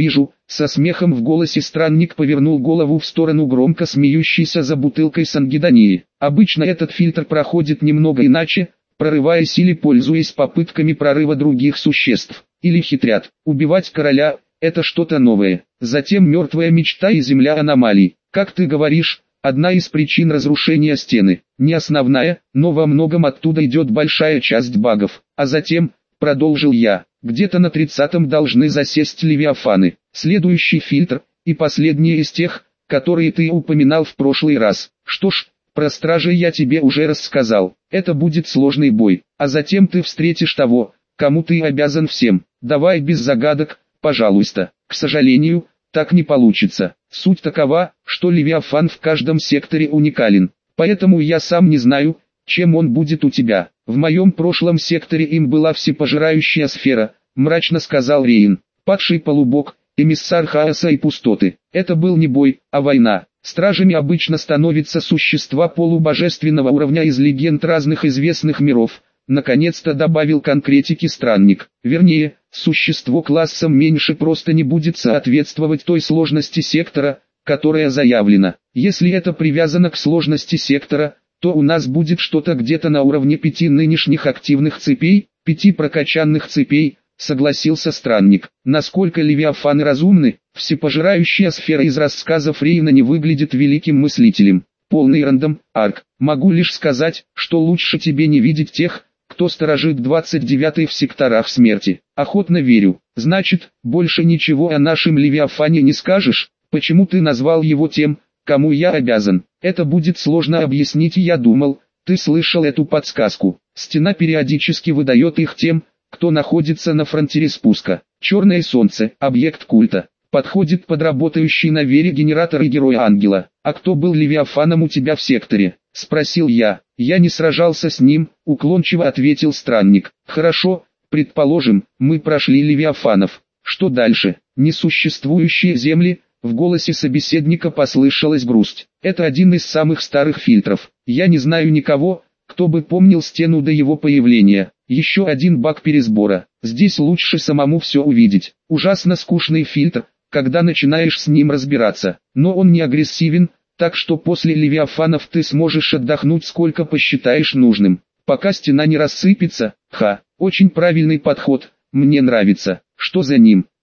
Speaker 1: Со смехом в голосе странник повернул голову в сторону громко смеющейся за бутылкой сангидонии. Обычно этот фильтр проходит немного иначе, прорываясь или пользуясь попытками прорыва других существ, или хитрят. Убивать короля – это что-то новое. Затем мертвая мечта и земля аномалий. Как ты говоришь, одна из причин разрушения стены. Не основная, но во многом оттуда идет большая часть багов. А затем, продолжил я, где-то на тридцатом должны засесть левиафаны. Следующий фильтр, и последний из тех, которые ты упоминал в прошлый раз. Что ж, про стражей я тебе уже рассказал. Это будет сложный бой, а затем ты встретишь того, кому ты обязан всем. Давай без загадок, пожалуйста. К сожалению, так не получится. Суть такова, что левиафан в каждом секторе уникален. Поэтому я сам не знаю, чем он будет у тебя. В моем прошлом секторе им была всепожирающая сфера, мрачно сказал Рейн. Падший полубог, эмиссар хаоса и пустоты. Это был не бой, а война. Стражами обычно становятся существа полубожественного уровня из легенд разных известных миров. Наконец-то добавил конкретики странник. Вернее, существо классом меньше просто не будет соответствовать той сложности сектора, которая заявлена. Если это привязано к сложности сектора, то у нас будет что-то где-то на уровне пяти нынешних активных цепей, пяти прокачанных цепей, согласился странник. Насколько левиафаны разумны, всепожирающая сфера из рассказов Рейна не выглядит великим мыслителем. Полный рандом, Арк. Могу лишь сказать, что лучше тебе не видеть тех, кто сторожит двадцать девятый в секторах смерти. Охотно верю. Значит, больше ничего о нашем левиафане не скажешь? Почему ты назвал его тем, кому я обязан? Это будет сложно объяснить, я думал, ты слышал эту подсказку. Стена периодически выдает их тем, кто находится на фронтире спуска. Черное солнце, объект культа. Подходит под работающий на вере генератор и героя ангела. А кто был левиафаном у тебя в секторе? Спросил я. Я не сражался с ним, уклончиво ответил странник. Хорошо, предположим, мы прошли левиафанов. Что дальше? Несуществующие земли? В голосе собеседника послышалась грусть. Это один из самых старых фильтров. Я не знаю никого, кто бы помнил стену до его появления. Еще один баг пересбора. Здесь лучше самому все увидеть. Ужасно скучный фильтр, когда начинаешь с ним разбираться. Но он не агрессивен, так что после левиафанов ты сможешь отдохнуть сколько посчитаешь нужным. Пока стена не рассыпется. Ха, очень правильный подход, мне нравится. Что за ним?